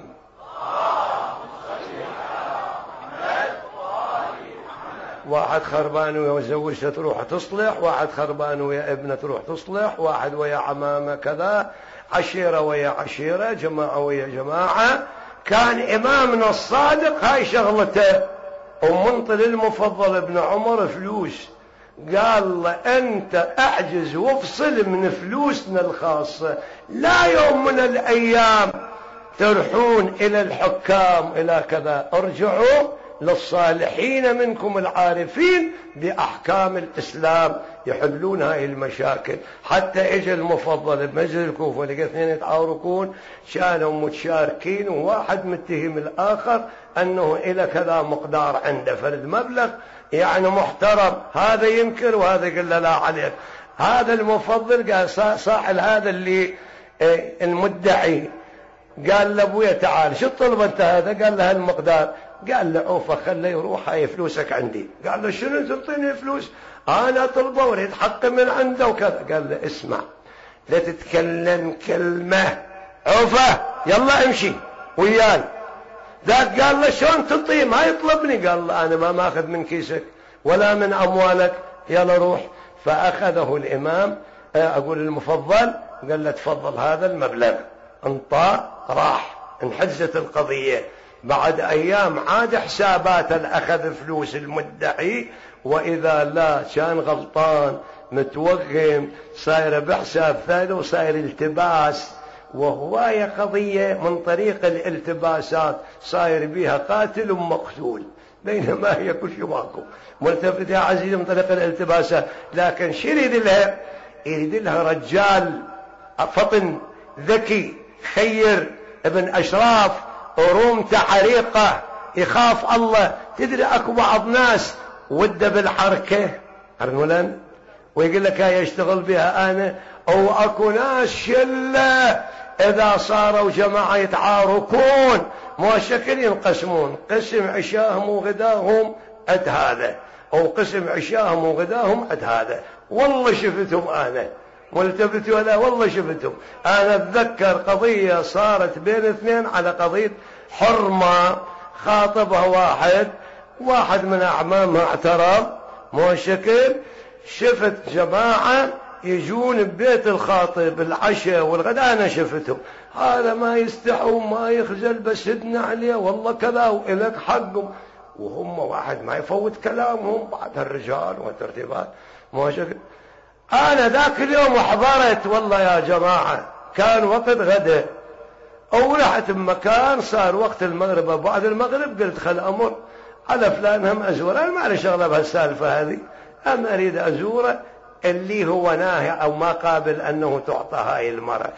واحد خربان ويا زوجته تروح تصلح، واحد خربان ويا ابنه تروح تصلح، واحد ويا عمامه كذا، عشيرة ويا عشيرة، جماعة ويا جماعة. كان إمامنا الصادق هاي شغلته. ومنطل المفضل ابن عمر فلوس، قال له أنت أعجز وافصل من فلوسنا الخاصة، لا يوم من الأيام ترحون إلى الحكام إلى كذا، ارجعوا للصالحين منكم العارفين بأحكام الإسلام يحلون هاي المشاكل. حتى اجى المفضل بمسجد الكوفة لقى اثنين يتعاركون، كانوا متشاركين وواحد متهم الآخر أنه إلى كذا مقدار عنده فرد مبلغ يعني محترم، هذا ينكر وهذا يقول لا عليك. هذا المفضل قال صاحب هذا اللي المدعي قال لابويا تعال شو طلب انت هذا؟ قال له هالمقدار. قال له عوفه خليه يروح، هاي فلوسك عندي. قال له شنو تعطيني فلوس؟ انا طلبه واريد حقي من عنده وكذا. قال له اسمع لا تتكلم كلمه، عوفه يلا امشي وياي. ذاك قال له شلون تعطيه؟ ما يطلبني. قال له انا ما ماخذ من كيسك ولا من اموالك، يلا روح. فاخذه الامام اقول المفضل، قال له تفضل هذا المبلغ، انطاه راح، انحجزت القضيه. بعد أيام عاد حسابات الأخذ فلوس المدعي، وإذا لا كان غلطان متوهم، صاير بحساب ثاني وصاير التباس، وهواية قضية من طريق الالتباسات صاير بها قاتل ومقتول، بينما هي كل شيء ماكو. ملتفت يا عزيزي من طريق الالتباسات. لكن شو يريد لها؟ يريد لها رجال فطن ذكي خير ابن أشراف أرومته عريقة يخاف الله. تدري أكو بعض ناس وده بالحركة أرنولن ويقول لك هاي يشتغل بها أنا، أو أكو ناس شلة إذا صاروا جماعة يتعاركون مو شكل ينقسمون، قسم عشاهم وغداهم عد هذا، أو قسم عشاهم وغداهم عد هذا. والله شفتهم أنا ملتفت ولا والله شفتهم. أنا أتذكر قضية صارت بين اثنين على قضية حرمة، خاطبها واحد واحد من أعمامها اعترض مو شكل، شفت جماعة يجون ببيت الخاطب العشاء والغداء، أنا شفتهم، هذا ما يستحوا وما يخجل بس يدنا عليه والله كذا وإلك حقهم، وهم واحد ما يفوت كلامهم بعد الرجال والترتيبات مو شكل. أنا ذاك اليوم حضرت والله يا جماعة، كان وقت غدا أو رحت بمكان صار وقت المغرب، بعد المغرب قلت خل أمر على فلان هم أزوره، أنا ما لي شغلة بهالسالفة هذه، أما أريد أزوره اللي هو ناهي أو ما قابل أنه تعطى هاي المرأة.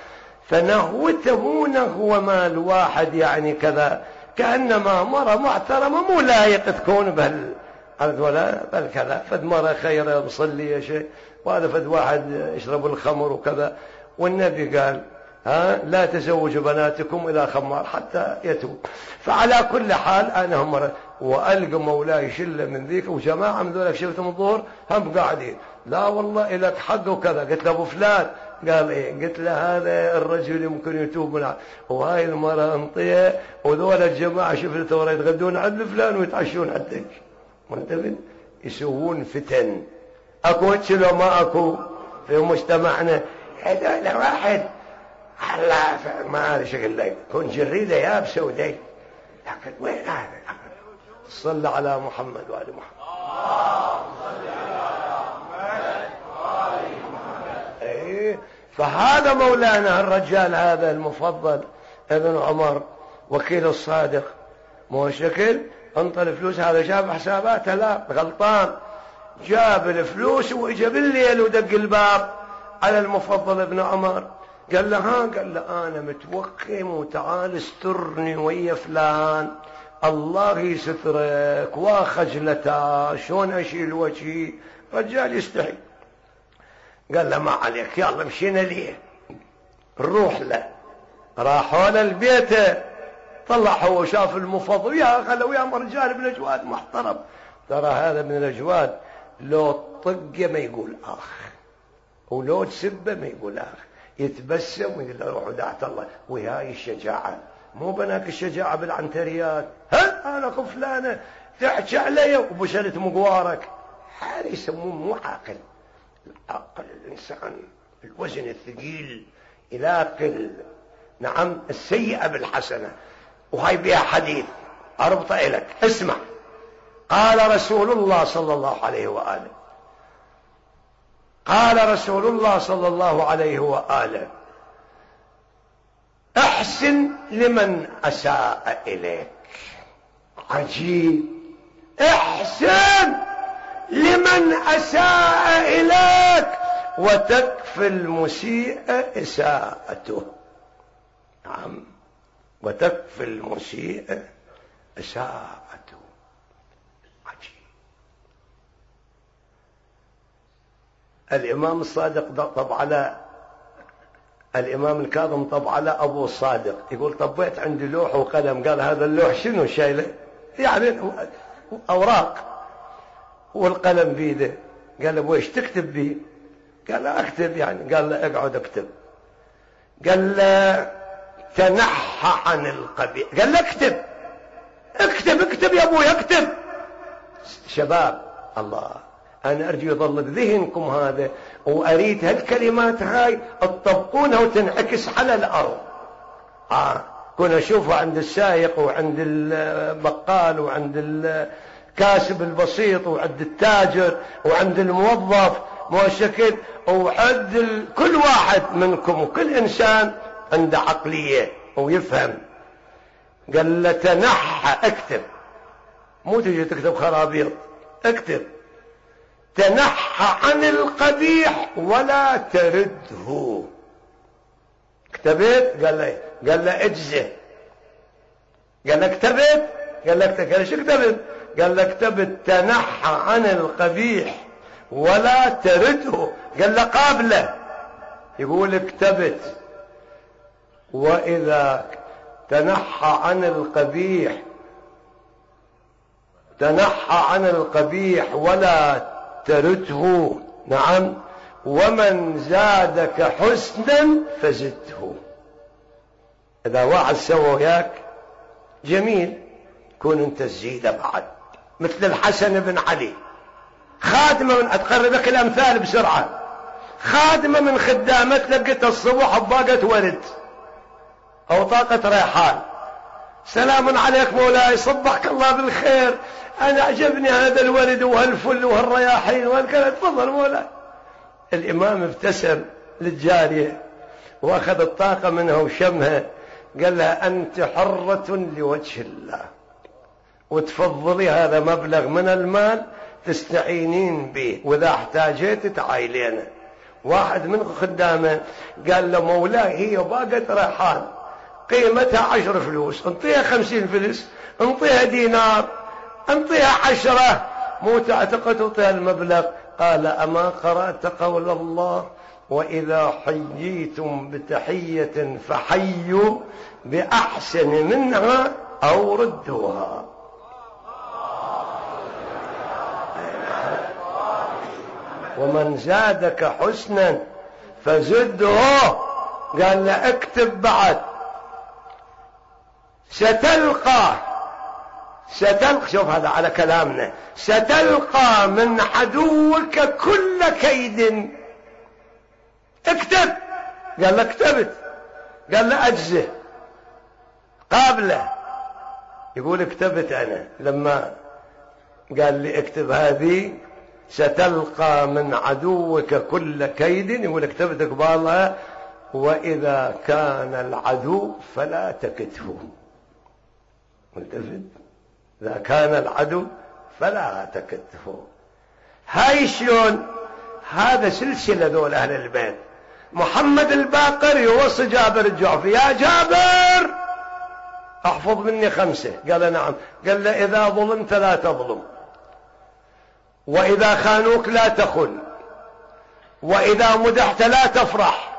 فنهوته نهو مال واحد يعني كذا، كأنما مرة محترمة مو لايق تكون بهال ولا بل كذا، فد مرة خير مصلي شيء، وهذا فد واحد يشرب الخمر وكذا. والنبي قال ها لا تزوجوا بناتكم إلى خمار حتى يتوب. فعلى كل حال أنا هم وألقى مولاي شلة من ذيك وجماعة من ذلك شفتهم الظهر هم قاعدين، لا والله إلك حق وكذا. قلت له أبو فلان، قال إيه؟ قلت له هذا الرجل يمكن يتوب منها، وهاي المرأة انطية، وذول الجماعة شفت ورا يتغدون عند فلان ويتعشون عندك، منتبه يسوون فتن. أكو لو ما أكو في مجتمعنا هذول واحد الله ما أدري شكل لك كون جريدة يابسة ودي، لكن وين هذا؟ صلى على محمد وآل محمد. إيه فهذا مولانا الرجال هذا المفضل ابن عمر وكيل الصادق مو شكل، انطى الفلوس، هذا شاف حساباته لا غلطان، جاب الفلوس واجا بالليل ودق الباب على المفضل ابن عمر، قال له ها، قال له انا متوقم وتعال استرني ويا فلان، الله يسترك واخجلته شلون اشيل وجهي. رجال يستحي، قال له ما عليك يلا مشينا ليه نروح له. راحوا له البيت، طلع هو شاف المفضل يا خلوا يا رجال ابن الجواد محترم، ترى هذا ابن الجواد لو طقه ما يقول اخ، ولو تسبه ما يقول اخ، يتبسم ويقول له روح ودعت الله. وهاي الشجاعه، مو بناك الشجاعه بالعنتريات، ها انا اخو فلانه تحكي علي وبشرت مقوارك، هذا يسموه مو عاقل. العقل الانسان الوزن الثقيل يلاقل نعم السيئه بالحسنه. وهاي بها حديث اربطه لك، اسمع. قال رسول الله صلى الله عليه واله، قال رسول الله صلى الله عليه واله احسن لمن اساء اليك. عجيب، احسن لمن اساء اليك وتكفي المسيء اساءته. نعم، وتكفي المسيء اساءته. عجيب. الامام الصادق طب على الامام الكاظم طب على ابو الصادق، يقول طبيت عندي لوح وقلم، قال هذا اللوح شنو شايله؟ يعني اوراق والقلم بيده. قال له ويش تكتب بيه؟ قال له اكتب يعني. قال له اقعد اكتب. قال له تنحى عن القبيح. قال له اكتب اكتب اكتب يا ابوي اكتب. شباب الله، انا ارجو يظل بذهنكم هذا، واريد هالكلمات هاي تطبقونها وتنعكس على الارض. اه كنا اشوفها عند السائق وعند البقال وعند الكاسب البسيط وعند التاجر وعند الموظف مو شكل. وعد كل واحد منكم وكل إنسان عنده عقلية ويفهم. قال له تنحى، اكتب، مو تجي تكتب خرابيط، اكتب تنحى عن القبيح ولا ترده. كتبت؟ قال له قال له اجزه. قال له كتبت؟ قال له كتبت. قال له شو كتبت؟ قال له كتبت تنحى عن القبيح ولا ترده. قال له قابله. يقول كتبت وإذا تنحى عن القبيح تنحى عن القبيح ولا ترده. نعم. ومن زادك حسنا فزده. إذا واحد سوى وياك جميل كون انت تزيده بعد. مثل الحسن بن علي، خادمة من أتقربك الأمثال بسرعة، خادمة من خدامة لقيت الصبح بباقة ورد أو طاقة ريحان. سلام عليك مولاي، صبحك الله بالخير، أنا عجبني هذا الورد وهالفل وهالرياحين وهالكلام، تفضل مولاي. الإمام ابتسم للجارية وأخذ الطاقة منها وشمها، قال لها أنت حرة لوجه الله، وتفضلي هذا مبلغ من المال تستعينين به، وإذا احتاجت تعايلينه. واحد من خدامه قال له مولاي هي باقة ريحان قيمتها عشر فلوس، انطيها خمسين فلس، انطيها دينار، انطيها عشرة، مو تعتقد تعطيها المبلغ. قال أما قرأت قول الله وإذا حييتم بتحية فحيوا بأحسن منها أو ردوها. ومن زادك حسنا فزده. قال له اكتب بعد ستلقى ستلقى شوف هذا على كلامنا، ستلقى من عدوك كل كيد. اكتب. قال له كتبت. قال له اجزه قابله. يقول كتبت انا لما قال لي اكتب هذه ستلقى من عدوك كل كيد، يقول كتبت قبالها وإذا كان العدو فلا تكتفه. ملتفت؟ إذا كان العدو فلا تكتفه. هاي شلون؟ هذا سلسلة دول أهل البيت. محمد الباقر يوصي جابر الجعفي، يا جابر احفظ مني خمسة. قال نعم. قال له إذا ظلمت لا تظلم، وإذا خانوك لا تخن، وإذا مدحت لا تفرح،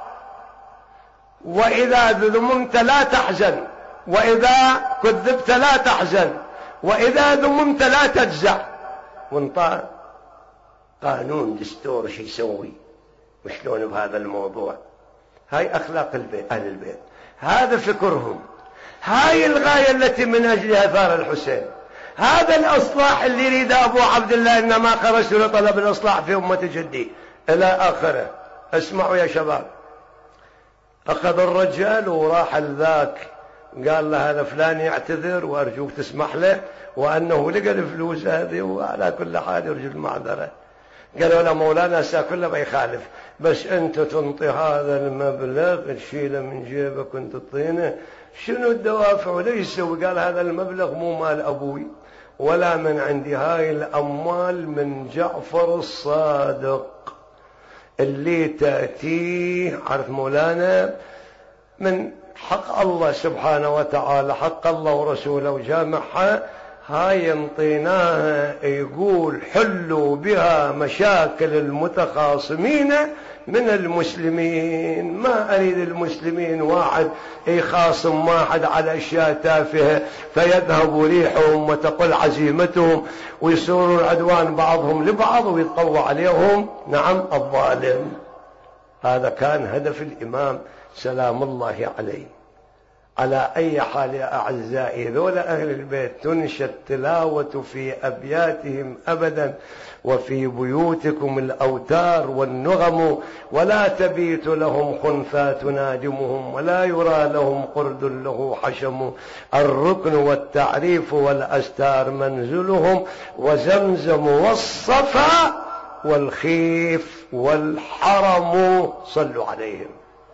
وإذا ذممت لا تحزن، وإذا كذبت لا تحزن، وإذا ذممت لا تجزع. وانطى قانون دستور شو يسوي وشلون بهذا الموضوع. هاي أخلاق البيت أهل البيت، هذا فكرهم، هاي الغاية التي من أجلها ثار الحسين، هذا الإصلاح اللي يريد أبو عبد الله إنما خرجت لطلب الإصلاح في أمة جدي إلى آخره. اسمعوا يا شباب، أخذ الرجال وراح لذاك قال له هذا فلان يعتذر وأرجوك تسمح له وأنه لقى الفلوس هذه وعلى كل حال يرجو المعذرة. قالوا له مولانا ساكله ما يخالف، بس أنت تنطي هذا المبلغ تشيله من جيبك وأنت تطينه، شنو الدوافع وليس؟ وقال هذا المبلغ مو مال أبوي ولا من عندي، هاي الأموال من جعفر الصادق اللي تأتيه، عرف مولانا، من حق الله سبحانه وتعالى، حق الله ورسوله وجامعها، هاي ينطيناها يقول حلوا بها مشاكل المتخاصمين من المسلمين. ما أريد المسلمين واحد يخاصم واحد على أشياء تافهة فيذهب ريحهم وتقل عزيمتهم ويصيروا العدوان بعضهم لبعض ويتقوى عليهم نعم الظالم. هذا كان هدف الإمام سلام الله عليه. على أي حال يا أعزائي، ذولا أهل البيت تنشى التلاوة في أبياتهم أبدا، وفي بيوتكم الأوتار والنغم، ولا تبيت لهم خنثى تناجمهم، ولا يرى لهم قرد له حشم، الركن والتعريف والأستار منزلهم، وزمزم والصفا والخيف والحرم. صلوا عليهم.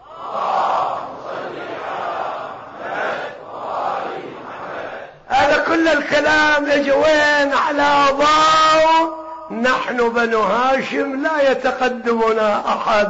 هذا كل الكلام يجي وين؟ على ضوء نحن بنو هاشم لا يتقدمنا أحد،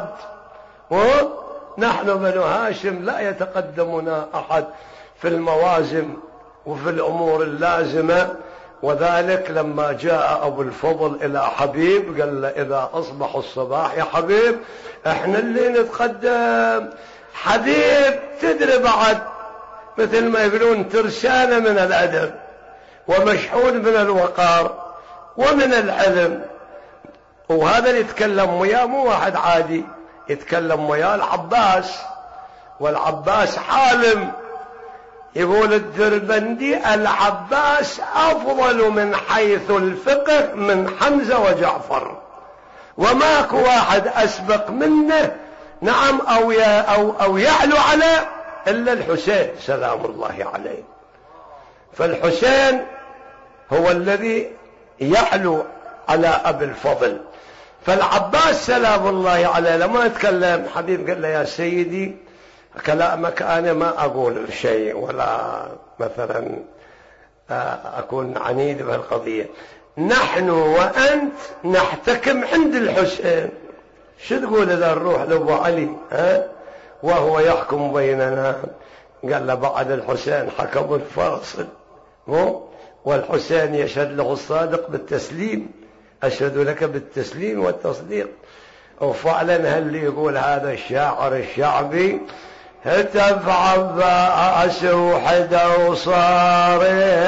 نحن بنو هاشم لا يتقدمنا أحد في الموازم وفي الأمور اللازمة. وذلك لما جاء أبو الفضل إلى حبيب قال له إذا أصبح الصباح يا حبيب إحنا اللي نتقدم. حبيب تدري بعد مثل ما يقولون ترسانة من الأدب ومشحون من الوقار ومن العلم. وهذا اللي يتكلم وياه مو واحد عادي، يتكلم وياه العباس، والعباس عالم. يقول الدربندي العباس أفضل من حيث الفقه من حمزة وجعفر، وماكو واحد أسبق منه نعم أو, أو, أو يعلو عليه إلا الحسين سلام الله عليه. فالحسين هو الذي يعلو على أبي الفضل. فالعباس سلام الله عليه لما يتكلم حبيب قال له يا سيدي كلامك أنا ما أقول شيء ولا مثلا أكون عنيد بهالقضية، نحن وأنت نحتكم عند الحسين. شو تقول إذا نروح لأبو علي ها وهو يحكم بيننا؟ قال له بعد الحسين حكم الفاصل، والحسين يشهد له الصادق بالتسليم، أشهد لك بالتسليم والتصديق. وفعلا هل يقول هذا الشاعر الشعبي هتف عباس وحده وصار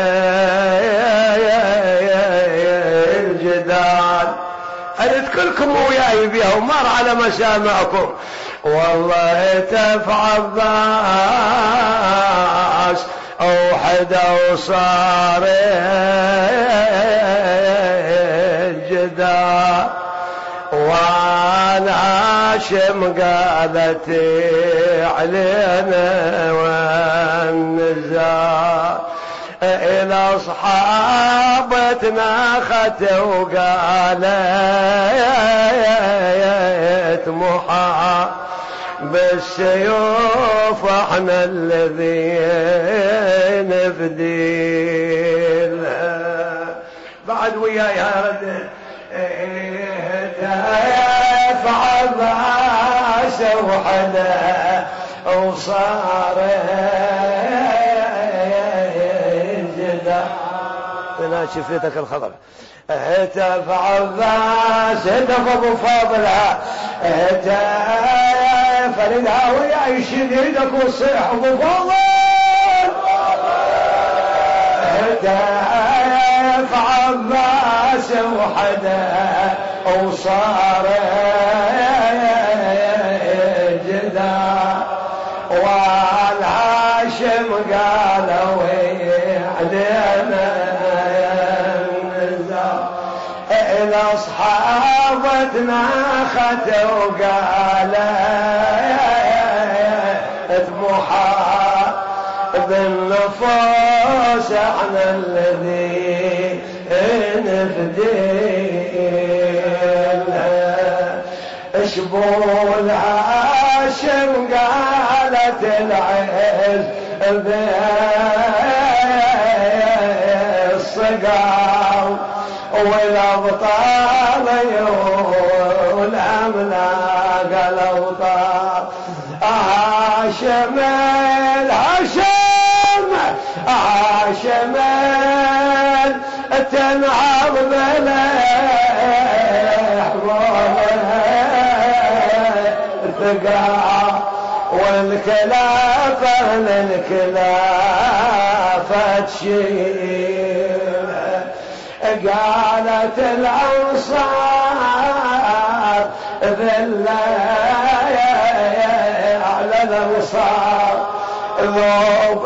الجدال. قلت كلكم وياي بيها ومر على مسامعكم. والله هتف عباس وحده وصار الجدال. والهاشم قالت علينا والنزاع إلى أصحابتنا خت وقالت محا بالسيوف احنا الذين نفديل. بعد وياي هذا فعباس وحده وصار الجدع. هنا شفيتك الخضر هتف عباس هتف ابو فاضلها هتف فردها ويا شديدك وصيح ابو فاضل هتف عباس وحده وصار جدا. والهاشم قالوا علينا النزاع إلى أصحابتنا خت وقالت محا بالنفوس احنا الذي نفدينا. اشبول هاشم قالت العز بالصقام والابطال والاملاك الاوطان. هاشم الهاشم هاشم تنعض بالحوار والكلافة للكلافة تشيل. قالت الأنصار بالله على الأنصار ذوب.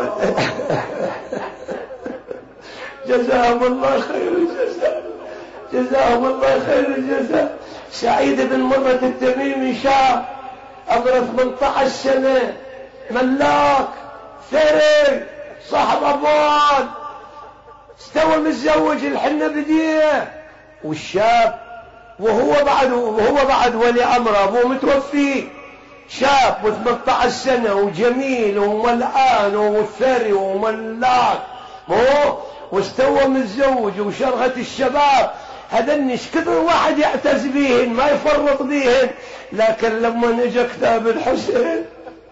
جزاهم الله خير الجزاء جزاهم الله خير الجزاء. سعيد بن مرة التميمي شاب عمره ثمانية عشر سنة ملاك ثري صاحب أبوان استوى متزوج الحنة بديه. والشاب وهو بعد وهو بعد ولي أمره، أبوه متوفي، شاب وثمانية عشر سنة وجميل وملعان وثري وملاك، مو واستوى متزوج وشرغة الشباب. هذنش كثر واحد يعتز بيهن ما يفرط بيهن. لكن لما اجى كتاب الحسين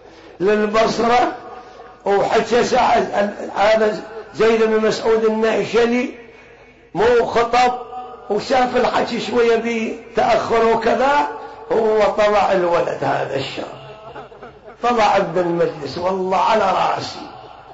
للبصرة وحكى سعد هذا زيد بن مسعود النعشلي مو خطب وشاف الحكي شوية بيه تأخر وكذا، هو طلع الولد هذا الشاب، طلع ابن المجلس والله على رأسي،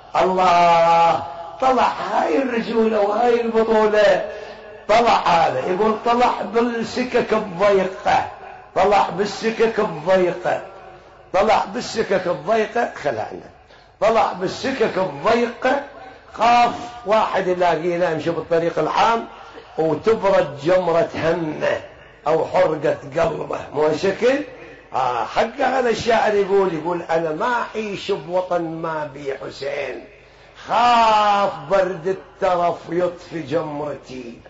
الله طلع هاي الرجولة وهاي البطولة. طلع هذا يقول طلع بالسكك الضيقة، طلع بالسكك الضيقة، طلع بالسكك الضيقة خلعنا، طلع بالسكك الضيقة، خاف واحد يلاقينا يمشي بالطريق العام وتبرد جمرة همه أو حرقة قلبه، مو شكل آه حق هذا الشاعر يقول يقول أنا ما أعيش بوطن ما بي حسين، خاف برد الترف يطفي جمرتي.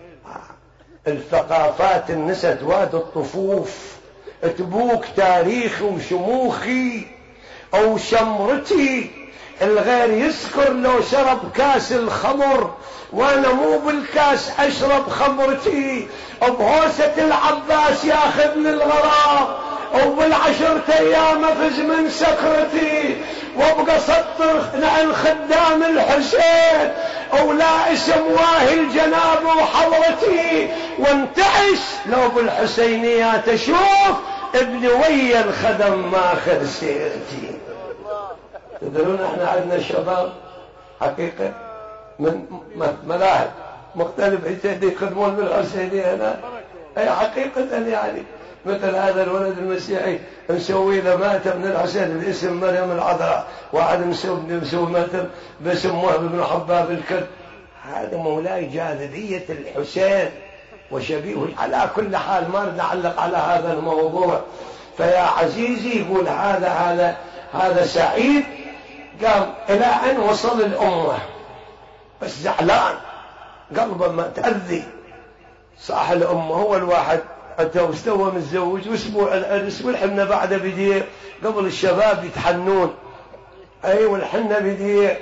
آه الثقافات النست واد الطفوف، تبوك تاريخي وشموخي أو شمرتي، الغير يسكر لو شرب كاس الخمر وانا مو بالكاس اشرب خمرتي، بهوسة العباس ياخذني الغرام وبالعشرة ايام افز من سكرتي، وابقى سطر عن خدام الحسين ولا اسم واهي الجناب وحضرتي، وانتعش لو بالحسينيات اشوف ابني ويا الخدم ما اخذ سيرتي. تدرون احنا عندنا شباب حقيقة من ملاهب مختلف يخدمون بالحسينية هنا، اي حقيقة يعني مثل هذا الولد المسيحي مسوي له ماتم من الحسين باسم مريم العذراء، واحد مسوي مسوي ماتم باسم وهب بن حباب الكلب، هذا مولاي جاذبية الحسين وشبيه. على كل حال ما نعلق على هذا الموضوع. فيا عزيزي يقول هذا هذا هذا سعيد قام إلى أن وصل الأمة بس زعلان قلبه ما تأذي، صاح الأمة هو الواحد أنت واستوى متزوج واسبوع العرس والحنة بعد بديع قبل الشباب يتحنون، أي والحنة بديع.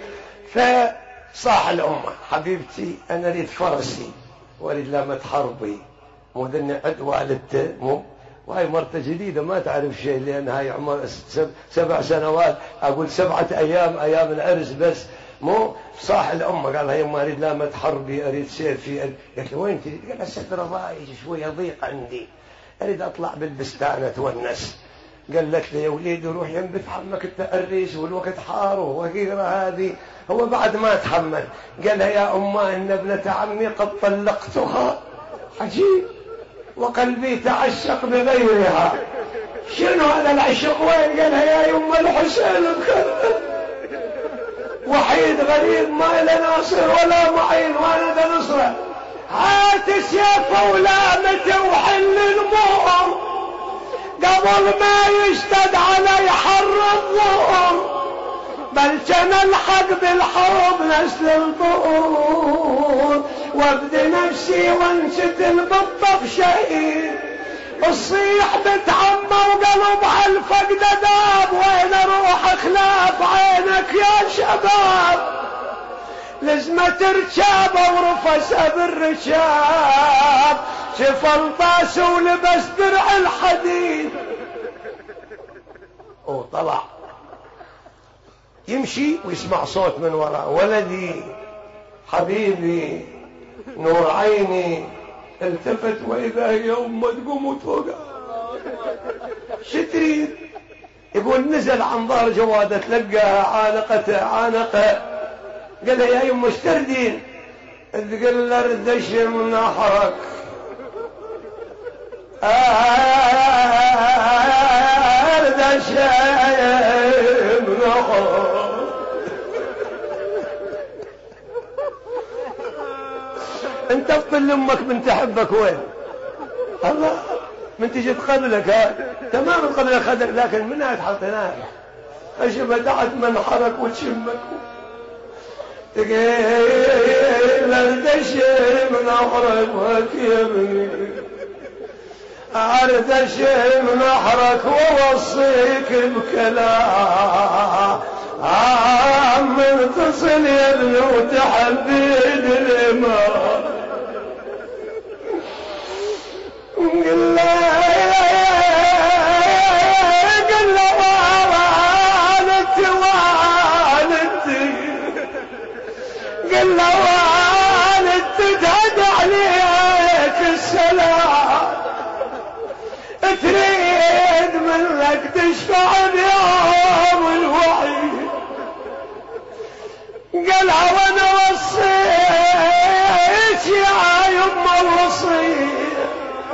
فصاح الأمة حبيبتي أنا أريد فرسي وأريد لامة حربي، مو ذني عد والدته مو وهي مرته جديدة ما تعرف شيء لأن هاي عمر سبع سنوات، أقول سبعة أيام أيام العرس بس مو. صاح الأمة قال هي ما أريد لامة حربي أريد سيفي. قالت له وين تريد؟ قال الستر ضايج شوية ضيق عندي أريد أطلع بالبستانة والنس. قالت له يا وليدي روح ينبت حمك التأريس والوقت حار وغيره هذه. هو بعد ما تحمل قال يا أمه إن ابنة عمي قد طلقتها. عجيب وقلبي تعشق بغيرها. شنو هذا العشق وين؟ قالها يا يم الحسين مكذب وحيد غريب ما له ناصر ولا معين وانا ذا نصره، هات سيفه ولامته وحل المؤر قبل ما يشتد علي حر الظهر، بل كان الحق بالحرب نسل الظهور، وابدي نفسي وانشتل بالطف شهيد، الصيح بتعمى وقلب على الفقد داب، وين اروح خلاف عينك يا شباب، لزمة ركابه ورفسه بالركاب، شف الطاس ولبس درع الحديد وطلع يمشي ويسمع صوت من وراء ولدي حبيبي نور عيني، التفت واذا هي امه تقوم وتوقع. شتريد يقول نزل عن ظهر جواده تلقاها عانقته عانقه، قال يا يمه ايش تردين؟ تقول له ردش من نحرك ردش من نحرك. انت افضل لامك من تحبك وين؟ الله من تجي تقبلك هذا تمام قبل خدر، لكن منها تحطيناها ايش بدعت من حرك وتشمك تقيل الدش من احرك وكيبني أرد أشم نحرك ووصيك بكلام من تصل يا ابن وتحبيد الإمام. قل له قل له والدتي والدتي قل له والدتي تهد عليك السلام تريد منك تشفع بيوم الوعيد. قالها وانا وصيت يا يما الوصية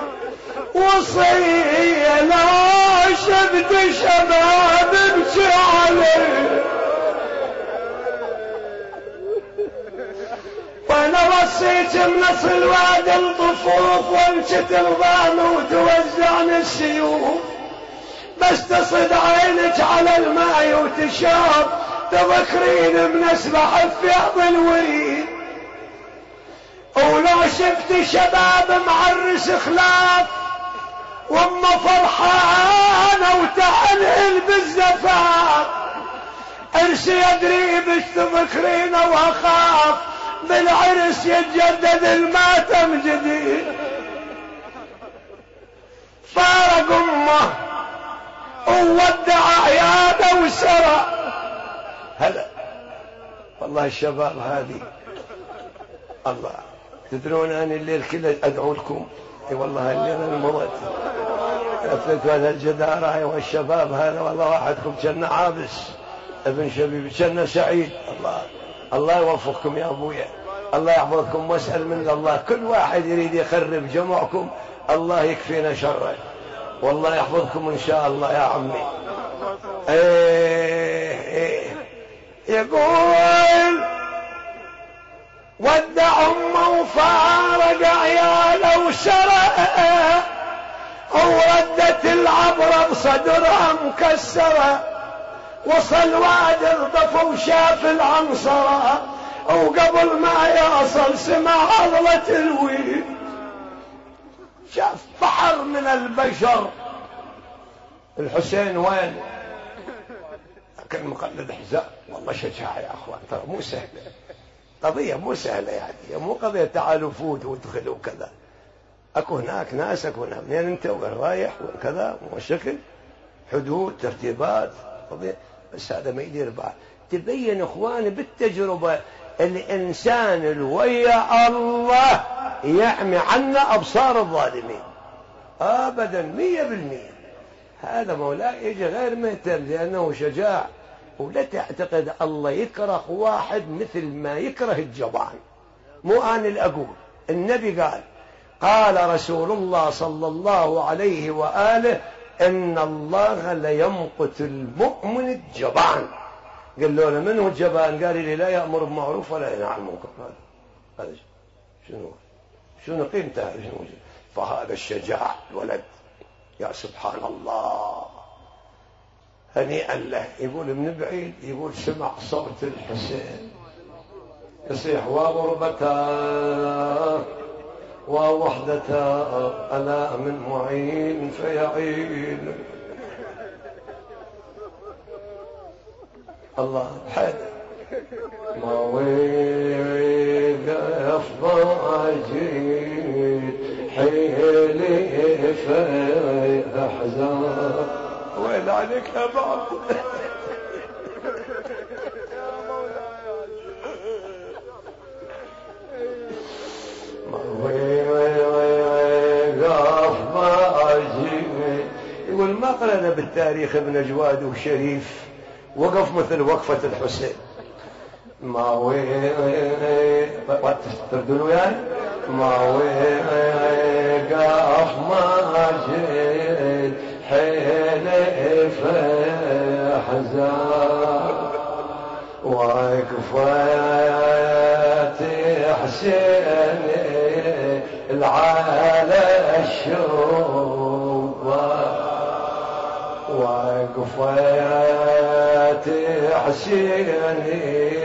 وصية لا شفت شباب ابكي عليه. وانا وصيت بنصل واد الطفوف وامشت الظام وتوزعن السيوف بس تصد عينك على الماء وتشاب تذكرين بنسبح في عض الوريد. ولو شفت شباب معرس خلاف وام فرحانه وتحلل بالزفاف ارسي ادري بش تذكرين واخاف بالعرس يتجدد الماتم جديد. فارق امه وودع عياده وسرى. هلا والله الشباب هذه الله تدرون أن الليل كله أدعو لكم. اي والله الليل المضت أفتكوا هذا الجدارة والشباب هذا والله واحدكم كنا عابس ابن شبيب كنا سعيد. الله الله يوفقكم يا أبويا الله يحفظكم واسأل من الله كل واحد يريد يخرب جمعكم الله يكفينا شره والله يحفظكم إن شاء الله يا عمي. ايه ايه يقول ودع امه وفارق عياله وسرى وردت العبرة بصدرها مكسرة وصل واد الضف وشاف العنصرة وقبل ما يصل سمع عضلة الويل شاف بحر من البشر. الحسين وين؟ كان مقلد حذاء. والله شجاع يا اخوان ترى مو سهله قضيه مو سهله يعني مو قضيه تعالوا فوت وادخلوا وكذا. اكو هناك ناس اكو هناك منين انت وين رايح وكذا وشكل حدود ترتيبات قضيه بس هذا ما يدير بعد. تبين اخواني بالتجربه الانسان الويا الله يعمي عنا ابصار الظالمين ابدا مية بالمية. هذا مولاي يجي غير مهتم لانه شجاع. ولا تعتقد الله يكره واحد مثل ما يكره الجبان. مو انا اللي اقول النبي قال قال رسول الله صلى الله عليه واله ان الله ليمقت المؤمن الجبان. قال له من هو الجبان؟ قال لي لا يأمر بالمعروف ولا ينهى عن المنكر. هذا شنو شنو قيمته هذا شنو؟ فهذا الشجاع الولد يا سبحان الله هنيئا له. يقول من بعيد يقول سمع صوت الحسين يصيح وغربتا ووحدتا ألا من معين فيعين. الله حد ما وقف ضاجيد حيلي في أحزان. وين عليك يا بعض ما وقف ضاجيد. يقول ما قرأنا بالتاريخ ابن جواد وشريف وقف مثل وقفة الحسين. ما وقف تردلوا يعني ما وقف ماجد حيلي في حزان وقفت حسيني العالى الشوق وقفت حسيني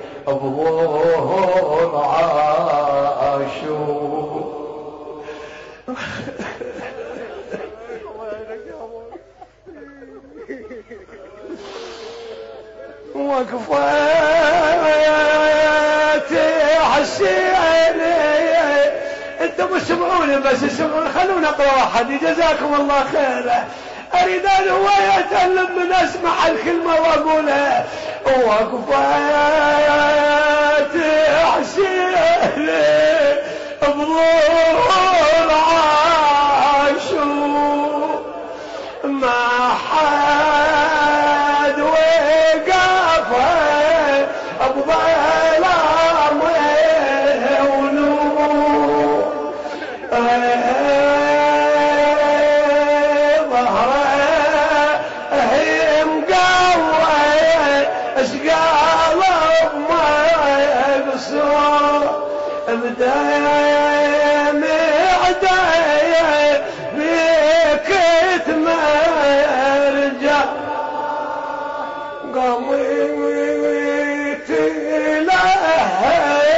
بظهور عاشور. وقفت حسين انتم تسمعوني بس اسمعون خلونا اقرا واحد جزاكم الله خير. اريد ان هو يتعلم من اسمع الكلمه واقولها. وقفت حسين بظهور عاشور ما حد وقف ابو ظلام ونور ظهره هي مقوى اشقال ما يقصر بداية معداية بكت مرجع قميت لها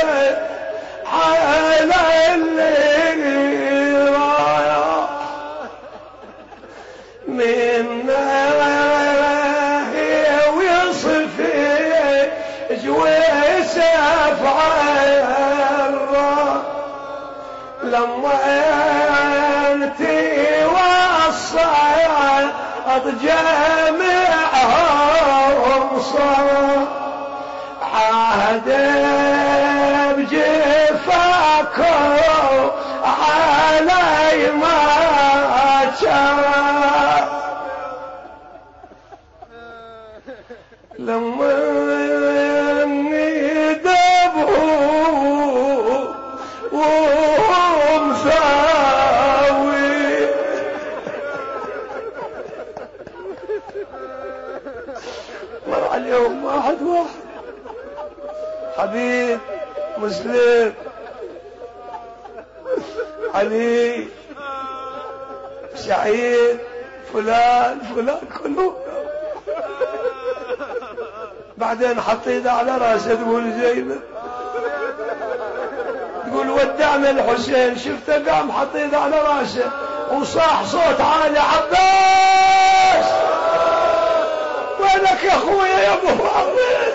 على اللي رايح من ناهي ويصفي جويس افعال لما انت وصل جامعهم صار عهد بجفاكم علي ما شاء لما ندبوا ومساوي مر عليهم واحد واحد حبيب مسلم علي سعيد فلان فلان كلهم. بعدين حط ايده على راسه تقول زينب تقول ودعنا الحسين. شفته قام حط ايده على راسه وصاح صوت عالي عباس وينك يا اخويا يا ابو فاضل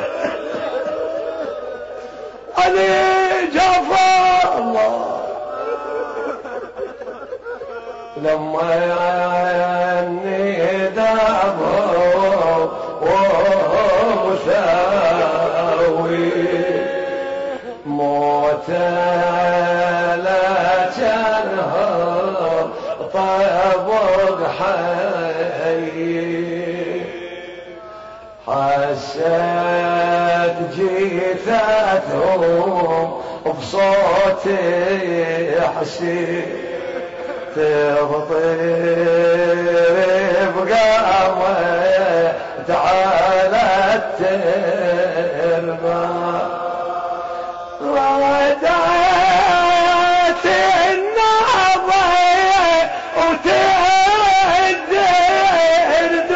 علي جعفر الله. لما ندابوا ومساوي موت لا تنهر طبق حي حسيت جيثتهم بصوتي حسيت تطير بقامه تعالى التربه ودعت النبي وتهدد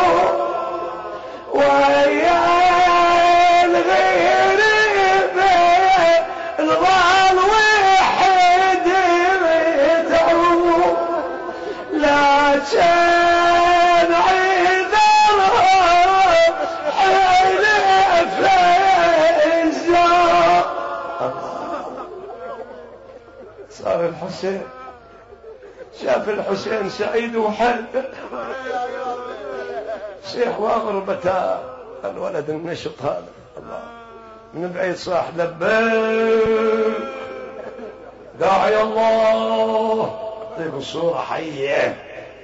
ويا الغريب الظل وحد يتعوب لكن عذرهم حلف الزار. صار الحسين شاف الحسين سعيد وحل شيخ واغربته الولد النشط هذا الله من بعيد صاح لبيك داعي الله طيب الصورة حية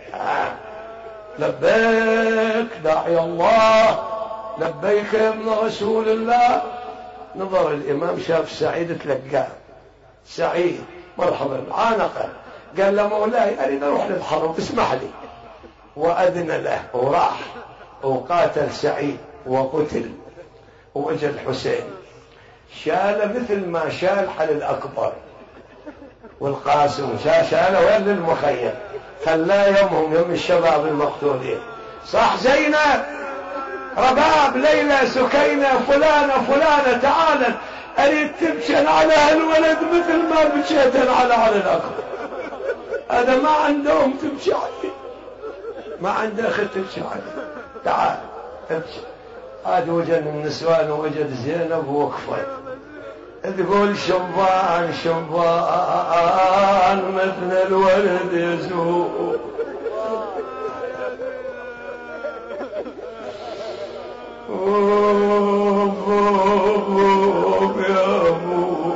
لبيك داعي الله لبيك يا ابن رسول الله. نظر الإمام شاف سعيد تلقاه سعيد مرحبا عانقه قال له مولاي أريد أروح للحرب اسمح لي وأذن له وراح وقاتل سعيد وقتل وجه الحسين شال مثل ما شال حل الأكبر والقاسم شاله وين للمخيم خلاه يومهم يوم الشباب المقتولين صح زينب رباب ليلى سكينة فلانة فلانة تعالى أريد تبشن على هالولد مثل ما بشيتن على على الأكبر. هذا ما عندهم تمشي عليه ما عنده أخذ تمشي عليه تعال امشي عاد وجد النسوان ووجد زينب وقفت تقول شبان شبان مثل الولد يزور يا أبو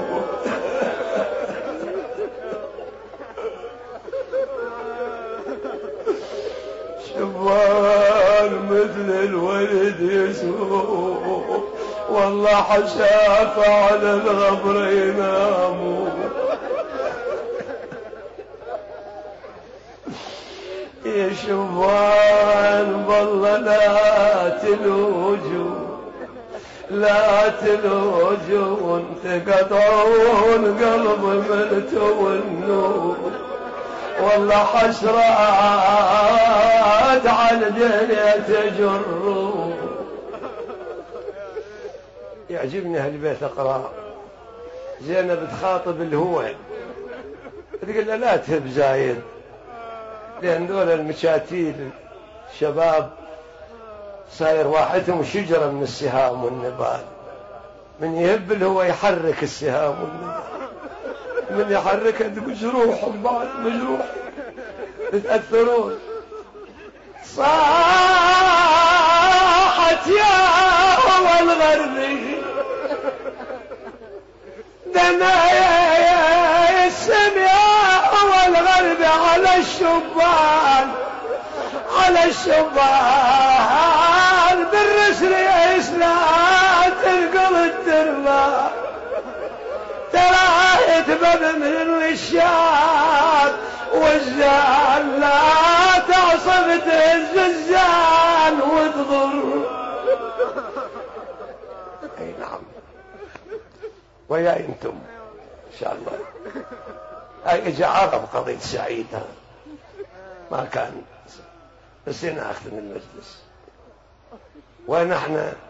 شبان مثل الولد يسوق والله حشاف على الغبر يناموا يا شبان والله لا تلوجوا لا تلوجوا تقطعون قلب ملتو النور والله حسرات على الدنيا تجروا. يعجبني هالبيت اقرا. زينب تخاطب الهوى تقول له لا تهب زايد لان دول المشاتيل شباب صاير واحدهم شجره من السهام والنبال من يهب الهوى يحرك السهام والنبال من يحركها تقول جروح بعد مجروح تتأثرون. صاحت يا هوى الغربي دنايا السماء هوى الغربي على الشبان على الشبان بالرسل يا إسلام تنقل الدربان ترى يتبب من الوشات والزال لا تعصب تهز الزال وتضر. اي نعم ويا انتم ان شاء الله. هاي اجى عرب قضية سعيدة ما كان بس هنا اختم المجلس ونحن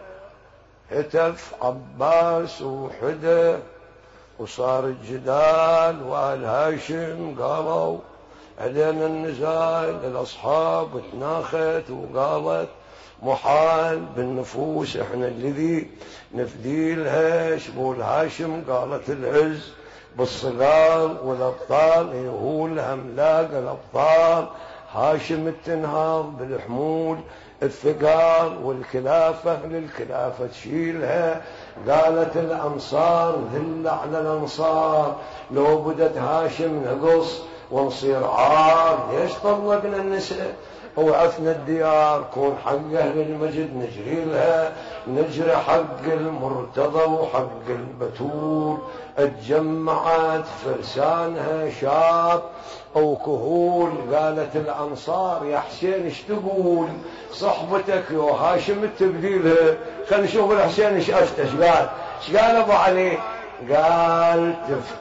هتف عباس وحده وصار الجدال وآل هاشم قالوا علينا النزال الأصحاب وتناخت وقالت محال بالنفوس احنا الذي نفدي لها شبول هاشم قالت العز بالصغار والأبطال هو الأملاك الأبطال هاشم التنهاض بالحمول الثقال والكلافة للكلافة تشيلها قالت الأنصار ذل على الأنصار لو بدت هاشم نقص ونصير عار ليش طلقنا النساء وعفنا الديار كون حق أهل المجد نجري لها نجري حق المرتضى وحق البتول اتجمعت فرسانها شاب أو كهول قالت الأنصار يا حسين ايش تقول صحبتك يا هاشم التبديلها خلينا نشوف الحسين ايش افتش قال ايش قال ابو علي قال تف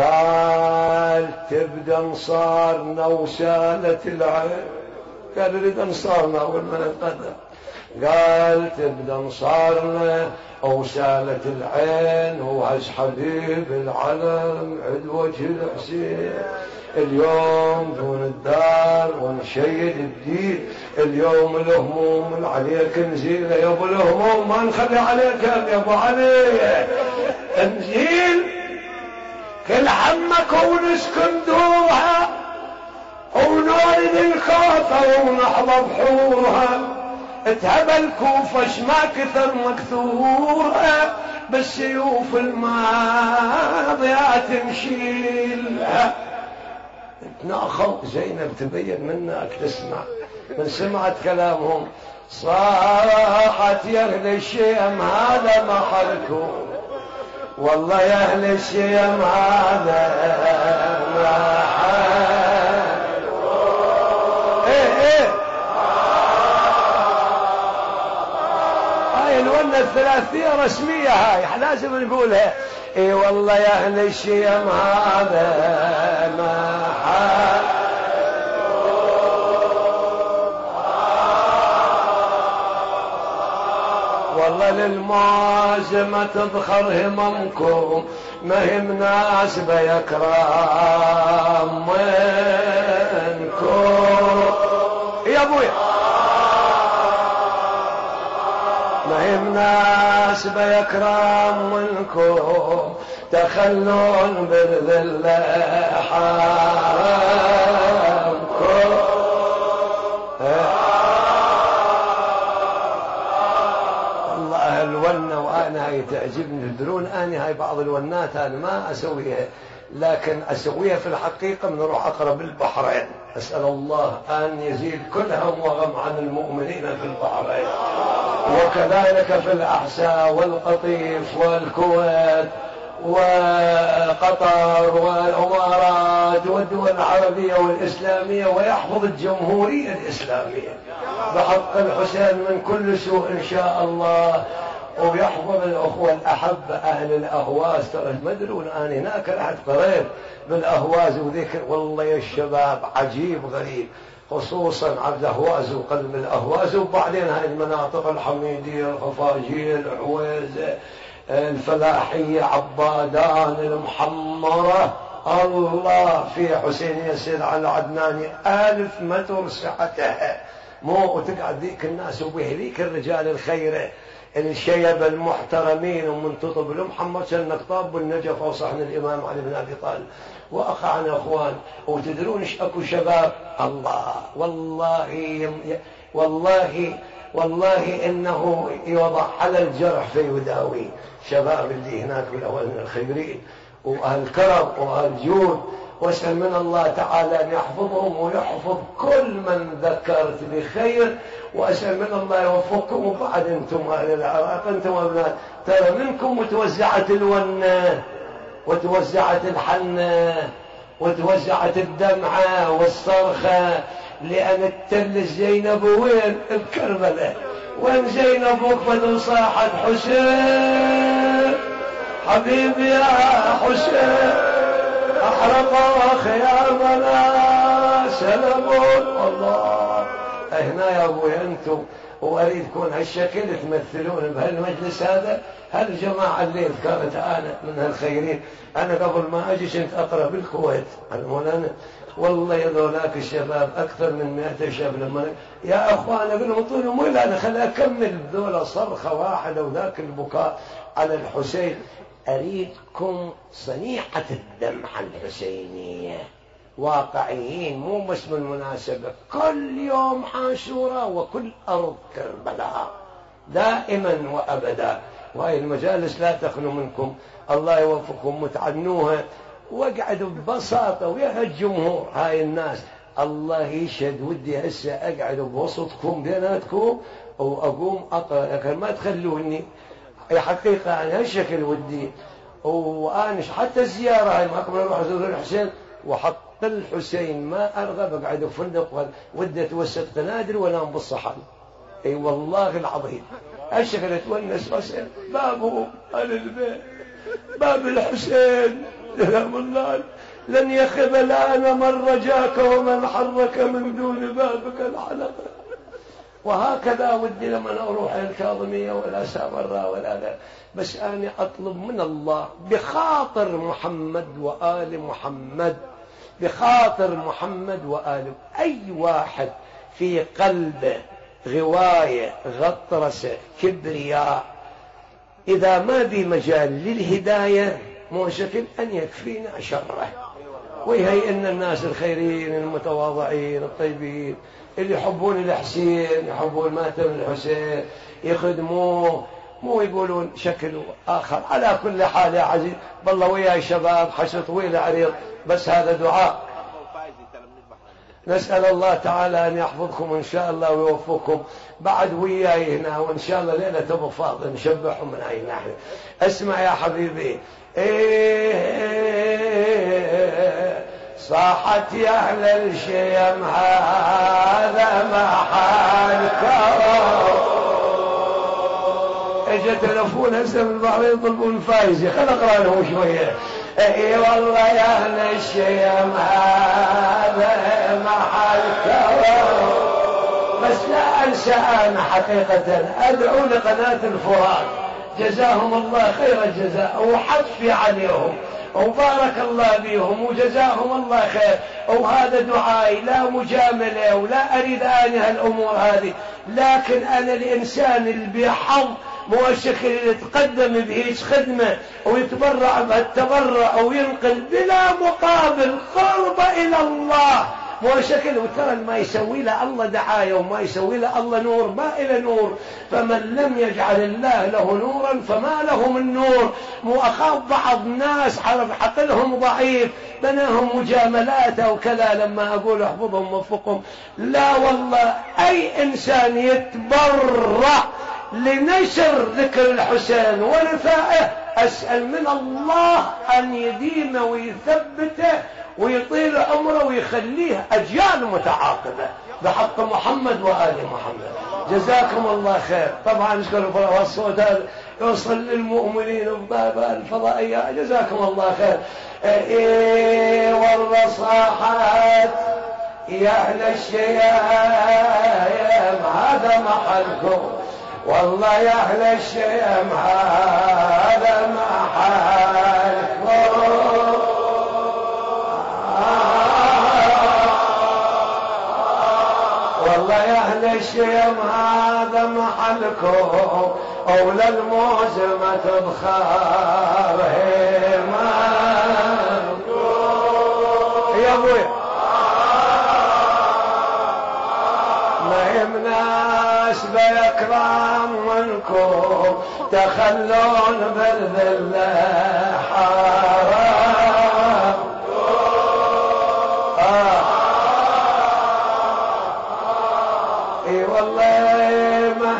قال تبدا انصارنا وسالة العين قال نريد انصارنا اول ما نتقدم قال تبدا انصارنا او سالة العين وعز حبيب العلم عد وجه الحسين اليوم دون الدار ونشيد الدين اليوم الهموم عليك نزيل يا ابو الهموم ما نخلي عليك يا ابو علي نزيل كل عمك ونسكن دورها ونورد الكوفة ونحضر بحورها اتهب الكوفة شما كثر مكثورها بالسيوف الماضيات نشيلها ناخذ زينب تبين منك تسمع من سمعت كلامهم صاحت يا اهل الشيم هذا محلكم والله يا اهل الشيم هذا محلكم ايه ايه هاي الونة الثلاثية رسمية هاي لازم نقولها اي والله يا اهل الشيم هذا محل والله للمازمة تضخر هممكم ما هي مناسبة يا كرام منكم يا ابويا ما هي مناسبة يكرم منكم تخلون بالذل حرامكم. والله الونة وأنا هاي تعجبني، تدرون أنا هاي بعض الونات أنا ما أسويها، لكن أسويها في الحقيقة من روح أقرب البحرين. أسأل الله أن يزيل كل هم وغم عن المؤمنين في البحرين، وكذلك في الأحساء والقطيف والكويت وقطر والإمارات والدول العربية والإسلامية، ويحفظ الجمهورية الإسلامية بحق الحسين من كل سوء إن شاء الله، ويحفظ الأخوة الأحبة أهل الأهواز. ترى ما تدرون أنا هناك رحت قريت بالأهواز وذكر، والله يا الشباب عجيب غريب، خصوصا عبد أهواز وقلب الأهواز، وبعدين هاي المناطق الحميدية الخفاجية العويزة الفلاحية عبادان المحمرة. الله في حسين يسير على عدناني ألف متر سعتها، مو وتقعد ذيك الناس وبهذيك الرجال الخيرة الشيب المحترمين، ومن تطب لهم محمد سنك طاب والنجف وصحن الإمام علي بن أبي طالب وأخوان أخوان. وتدرون ايش اكو شباب الله والله والله والله إنه يوضع على الجرح فيداوي. شباب اللي هناك بالأول من الخيرين وأهل كرم وأهل جود، واسأل من الله تعالى أن يحفظهم ويحفظ كل من ذكرت بخير، وأسأل من الله يوفقكم. وبعد أنتم أهل العراق أنتم أبناء، ترى منكم وتوزعت الونة وتوزعت الحنة وتوزعت الدمعة والصرخة، لأن التل زينب وين بكربلاء، وين زينب وقفت وصاحت حسين حبيبي يا حسين أحرق خيامنا سلمون. الله هنا يا أبوي أنتم، وأريدكم هالشكل تمثلون بهالمجلس هذا. هالجماعة اللي ذكرت أنا من هالخيرين، أنا قبل ما أجي كنت أقرأ بالكويت المولانا، والله يا ذولاك الشباب أكثر من مئة شاب، لما يا أخوان أقول لهم طولهم ولا أنا خلي أكمل ذولا صرخة واحدة وذاك البكاء على الحسين. أريدكم صنيعة الدمعة الحسينية، واقعيين، مو بس بالمناسبة، كل يوم عاشوراء وكل أرض كربلاء دائما وأبدا. وهي المجالس لا تخلو منكم، الله يوفقكم وتعنوها، واقعدوا ببساطة ويا الجمهور هاي الناس. الله يشهد ودي هسه أقعد بوسطكم بيناتكم وأقوم أقرأ، لكن ما تخلوني حقيقة أنا هالشكل ودي. وأنا حتى الزيارة هاي ما قبل أروح أزور الحسين وحق الحسين ما أرغب أقعد في فندق ودي أتوسط قنادر وأنام بالصحن. أي والله العظيم الشكل أتونس وأسأل بابه على البيت، باب الحسين سلام الله لن يخذل أنا من رجاك ومن حرك من دون بابك الحلقة. وهكذا ودي لما أروح الكاظمية ولا سامرة ولا لا، بس أنا أطلب من الله بخاطر محمد وآل محمد، بخاطر محمد وآل، أي واحد في قلبه غواية غطرسة كبرياء، إذا ما بي مجال للهداية مو شكل أن يكفينا شره، وهي إن الناس الخيرين المتواضعين الطيبين اللي يحبون الحسين، يحبون ماتم الحسين، يخدموه، مو يقولون شكل آخر. على كل حال يا عزيز بالله وياي شباب حشر طويل عريض، بس هذا دعاء. نسأل الله تعالى أن يحفظكم إن شاء الله ويوفقكم. بعد وياي هنا وإن شاء الله ليلة أبو فاضل نشبعهم من أي ناحية. اسمع يا حبيبي، إيه صاحت يا أهل الشيم هذا محل كرم. اجى تلفون هسه من البحرين يطلبون فايزي، خل اقرا لهم شويه. اي والله يا اهل الشيم هذا محل كرم، بس لا انسى انا حقيقه ادعو لقناه الفرات جزاهم الله خير الجزاء وحفي عليهم وبارك الله بهم وجزاهم الله خير. وهذا دعائي، لا مجاملة ولا أريد أنهي الأمور هذه، لكن أنا الإنسان اللي بحظ مو الشكل اللي يتقدم بهيج خدمة ويتبرع بهالتبرع وينقل بلا مقابل قرب إلى الله مو شكل. وترى ما يسوي له الله دعاية وما يسوي له الله نور ما إلى نور. فمن لم يجعل الله له نورا فما له من نور. مو أخاف بعض الناس عرف عقلهم ضعيف بناهم مجاملات أو كذا، لما أقول احفظهم وفقهم، لا والله أي إنسان يتبرع لنشر ذكر الحسين ورفاعه أسأل من الله أن يديمه ويثبته ويطيل عمره ويخليه أجيال متعاقبة بحق محمد وآل محمد. جزاكم الله خير. طبعا اشكر الصوت هذا يوصل للمؤمنين بباب الفضائية. جزاكم الله خير. إيه والله صاحت يا أهل الشيام هذا محلكم، والله يا أهل الشيام هذا محلكم، والله يا أهل الشيم هذا محلكم، أولى الموز ما تبخر يا أبوي ما يمناس بيكرام منكم تخلون بالذل حرام. آه. اي والله ما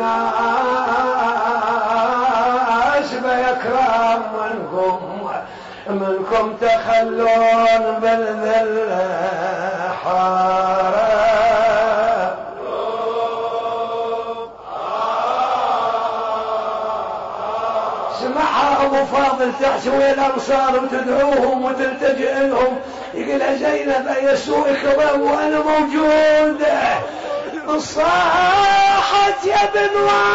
همناش بيكرام منكم منكم تخلون بالذل حرام. سمعها ابو فاضل تحسوي الانصار وتدعوهم وتلتجئ لهم، يقول زينب يسوء كظام وانا موجود. صاحت يا بن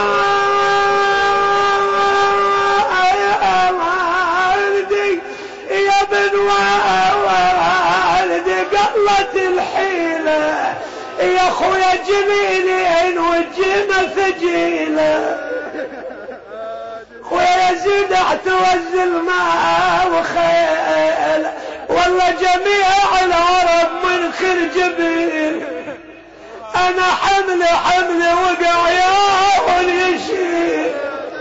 والدي يا بن والدي قلت الحيلة يا اخويا جميلين والجيمة ثقيلة، خويا يزيد اعتوزل معه وخيل، والله جميع العرب من كل جبين انا حمل حمل وقع يا واليشيل.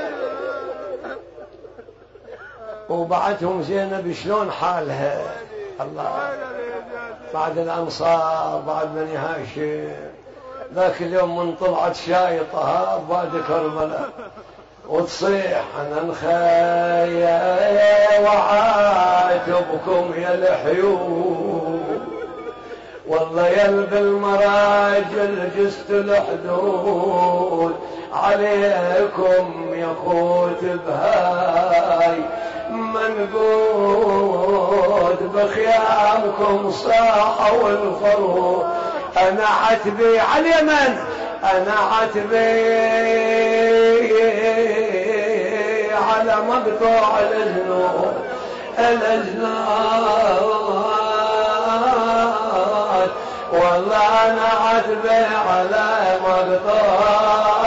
وبعدهم زينب شلون حالها الله بعد الانصار بعد بني هاشم. ذاك اليوم من طلعت شايطها بعد كربلاء وتصيح انا نخيا وعاتبكم يا الحيوم، والله يلب المراجل جست الحدود عليكم يا خوت بهاي منقود بخيامكم صاحوا الفروض. انا عتبي على اليمن انا عتبي على مقطوع الأجنود الأجنود، والله أنا عتبي على مقطوع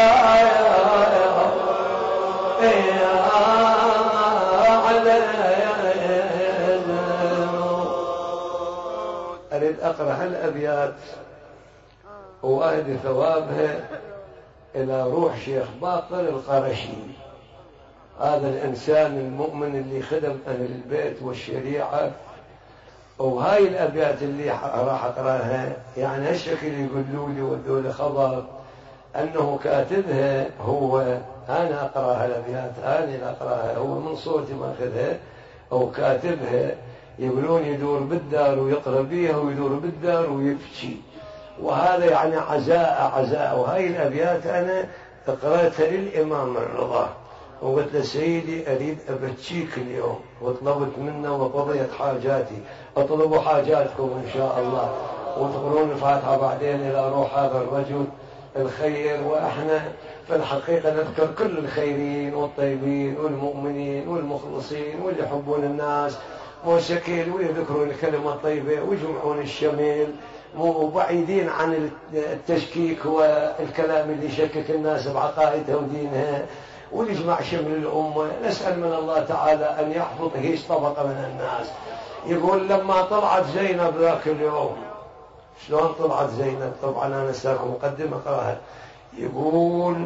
أريد أقرأ هالأبيات وأهدي ثوابها إلى روح شيخ باقر القرشي، هذا الإنسان المؤمن اللي خدم أهل البيت والشريعة. وهاي الأبيات اللي راح أقرأها يعني هالشكل يقولوا لي ودوا لي خبر أنه كاتبها هو، أنا أقرأها الأبيات أنا اللي أقرأها، هو من صوتي ماخذها أو كاتبها. يقولون يدور بالدار ويقرأ بيها ويدور بالدار ويبكي، وهذا يعني عزاء عزاء. وهاي الأبيات أنا قرأتها للإمام الرضا وقلت له سيدي أريد أبكيك اليوم، وطلبت منه وقضيت حاجاتي، أطلبوا حاجاتكم إن شاء الله وتقولون الفاتحة بعدين إلى روح هذا الرجل الخير. وإحنا في الحقيقة نذكر كل الخيرين والطيبين والمؤمنين والمخلصين واللي يحبون الناس مو شكيل ويذكرون الكلمة الطيبة ويجمعون الشميل، مو بعيدين عن التشكيك والكلام اللي يشكك الناس بعقائدها ودينها، ويجمع شمل الأمة. نسأل من الله تعالى أن يحفظ هيش طبقة من الناس. يقول لما طلعت زينب ذاك اليوم، شلون طلعت زينب؟ طبعا أنا نساكم مقدمة قراها. يقول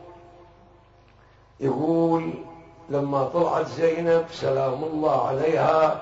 يقول لما طلعت زينب سلام الله عليها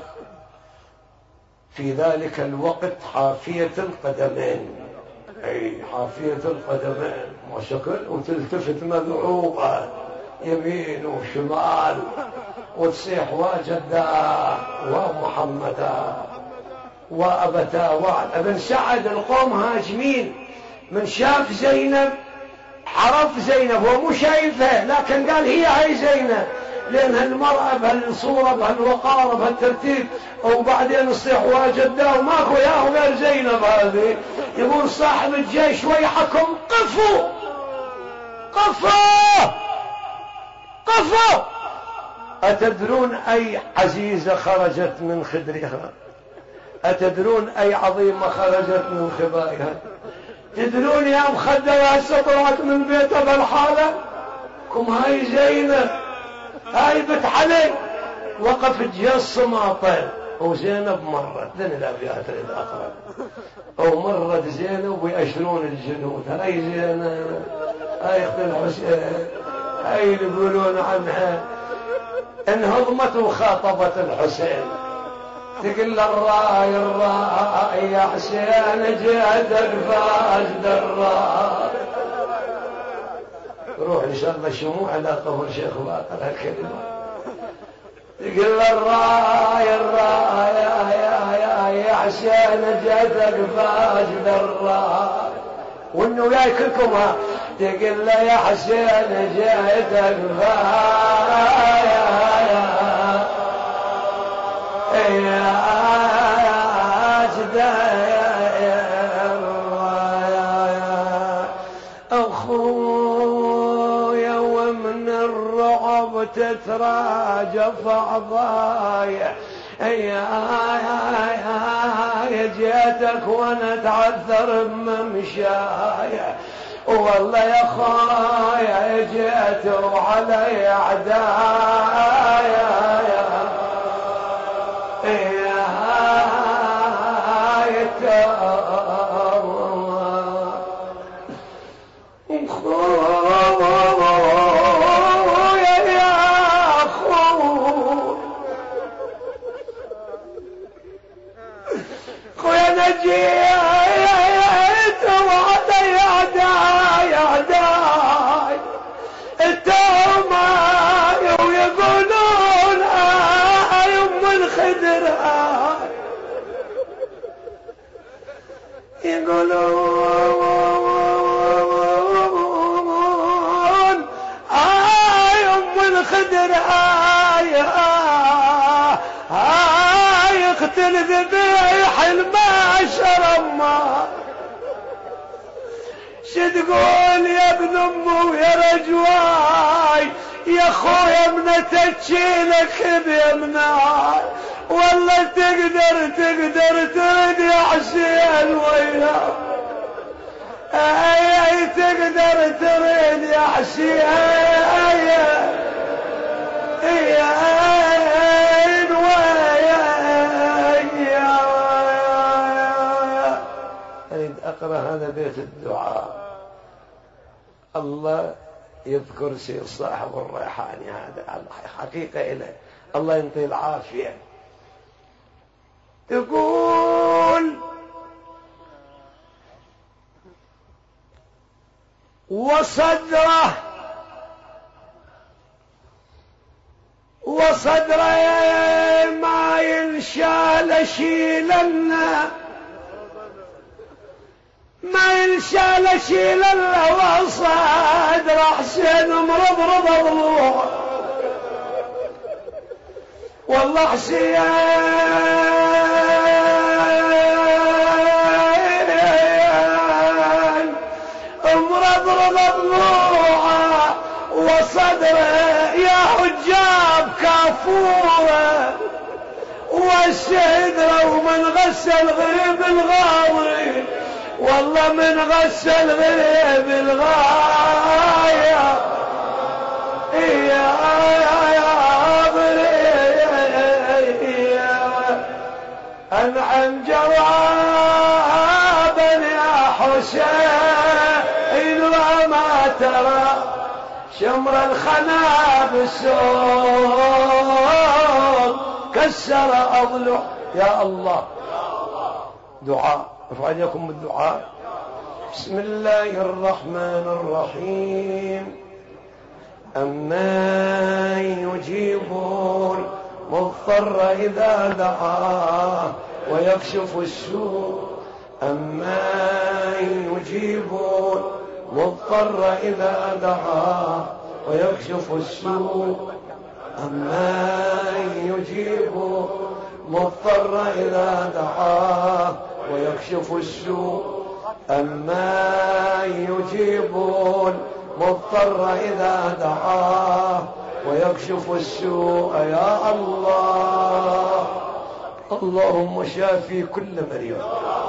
في ذلك الوقت حافية القدمين، أي حافية القدمين ما شكل، وتلتفت مذعوبة يمين وشمال وتصيح وجدا ومحمدا وأبتا وعد. ابن سعد القوم هاجمين، من شاف زينب عرف زينب، هو مو شايفها لكن قال هي هاي زينب، لأن هالمرأة بهالصورة بهالوقار بهالترتيب، وبعدين الصيح وجدا وماكو ياهو غير زينب هذه. يقول صاحب الجيش ويحكم قفوا قفوا قفوا، أتدرون أي عزيزة خرجت من خدرها؟ أتدرون أي عظيمة خرجت من خبائها؟ تدرون يا مخدة هسه طلعت من بيتها بالحالة؟ كم هاي زينب، هاي بنت علي. وقف جص ماطل وزينب مرت ذن الأبيات الأقرب، أو مرت زينب ويأشرون الجنود. هاي زينب، هاي اخت الحسين، هاي اللي يقولون عنها انهضمت وخاطبت الحسين، تقول له الراي الراي يا حسين جهدك فاز الراي. روح ان شاء الله شموع على قبر شيخ باقر هالكلمه. تقول له الراي الراي يا يا يا حسين جهدك فاز الراي، وانه وياي كلكم ها. تقول له يا حسين جهدك فاز أخويا، ومن الرعب تتراجف عضايا. يا جيتك وانا اتعثر بممشايا، والله يا خايا جيت وعلي اعدايا. يقولون آي أم الخدر آي آي اقتل ذبيح الماشر أما شتقول يا ابن أمه يا رجواي، يا خويا ابنتك تشيلك بيمناي، والله تقدر تقدر ترد يا حسين وياه. اي اي تقدر ترد يا حسين اي اي اريد اقرا هذا بيت الدعاء. الله يذكر سير صاحب الريحاني هذا حقيقه إله، الله ينطي العافيه. تقول وصدره وصدره ما ينشال شيلنا، ما ينشال شيلنا، وصدر حسين مرضرض ضلوع، والله حسين مرضرض ضلوع صدره يا حجاب كافوره والسدره ومن غسل غيب الغاوي والله من غسل غيب الغاية يا أنعم جوابا يا حسين وما ترى شمر الخنا بالسوق كسر أضلع يا الله. دعاء ارفع يديكم بالدعاء. بسم الله الرحمن الرحيم. أما يجيبون مضطر إذا دعاه ويكشف السوء أما يجيبون مضطر إذا دعاه ويكشف السوء أما يجيبون مضطر إذا دعاه ويكشف السوء أما يجيبون مضطر إذا دعاه ويكشف السوء يا الله. اللهم شافي كل مريض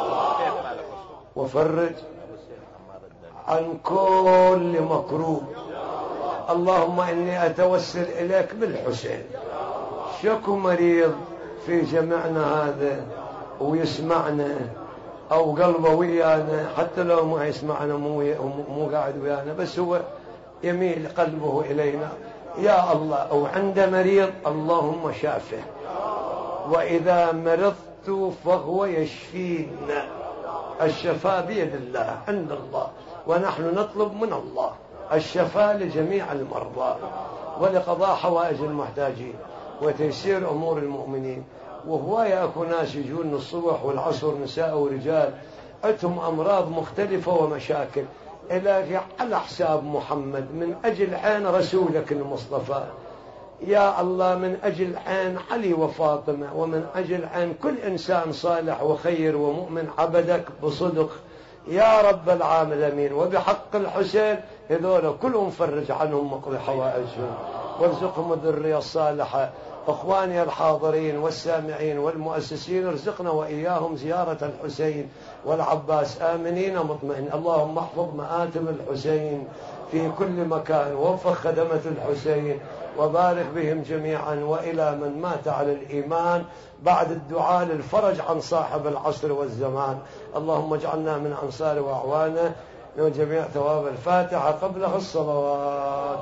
وفرج عن كل مكروب. اللهم إني أتوسل إليك بالحسين. شكو مريض في جمعنا هذا ويسمعنا أو قلبه ويانا حتى لو ما يسمعنا مو, مو قاعد ويانا بس هو يميل قلبه إلينا يا الله أو عند مريض اللهم شافه وإذا مرضت فهو يشفينا. الشفاء بيد الله عند الله ونحن نطلب من الله الشفاء لجميع المرضى ولقضاء حوائج المحتاجين وتيسير أمور المؤمنين. وهو يأكو ناس يجون الصبح والعصر نساء ورجال عندهم أمراض مختلفة ومشاكل إلهي على حساب محمد من أجل عين رسولك المصطفى يا الله من أجل عين علي وفاطمة ومن أجل عين كل إنسان صالح وخير ومؤمن عبدك بصدق يا رب العالمين. وبحق الحسين هذول كلهم فرج عنهم مقضي حوائجهم وارزقهم الذرية الصالحة. أخواني الحاضرين والسامعين والمؤسسين ارزقنا وإياهم زيارة الحسين والعباس آمنين مطمئن. اللهم احفظ مآتم الحسين في كل مكان ووفق خدمة الحسين وبارك بهم جميعا. وإلى من مات على الإيمان بعد الدعاء للفرج عن صاحب العصر والزمان اللهم اجعلنا من أنصار وأعوانه من جميع ثواب الفاتحة قبله الصلوات.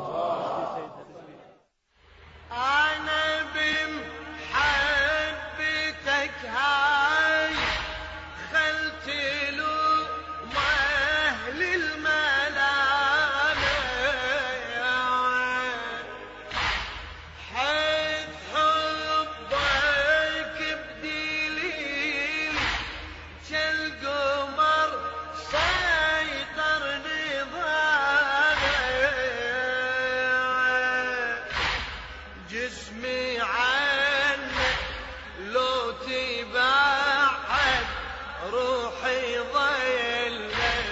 أنا بمحبتك هاي خلت له أهل الملامة حيث حبك بدليل كالقمر سيطر نظامه جسمي عنك لو تبعد روحي ظلت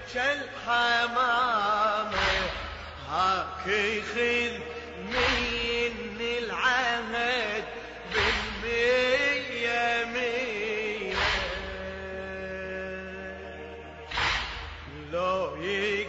كالحمامة هاك خذ مني العهد بالمية مية لو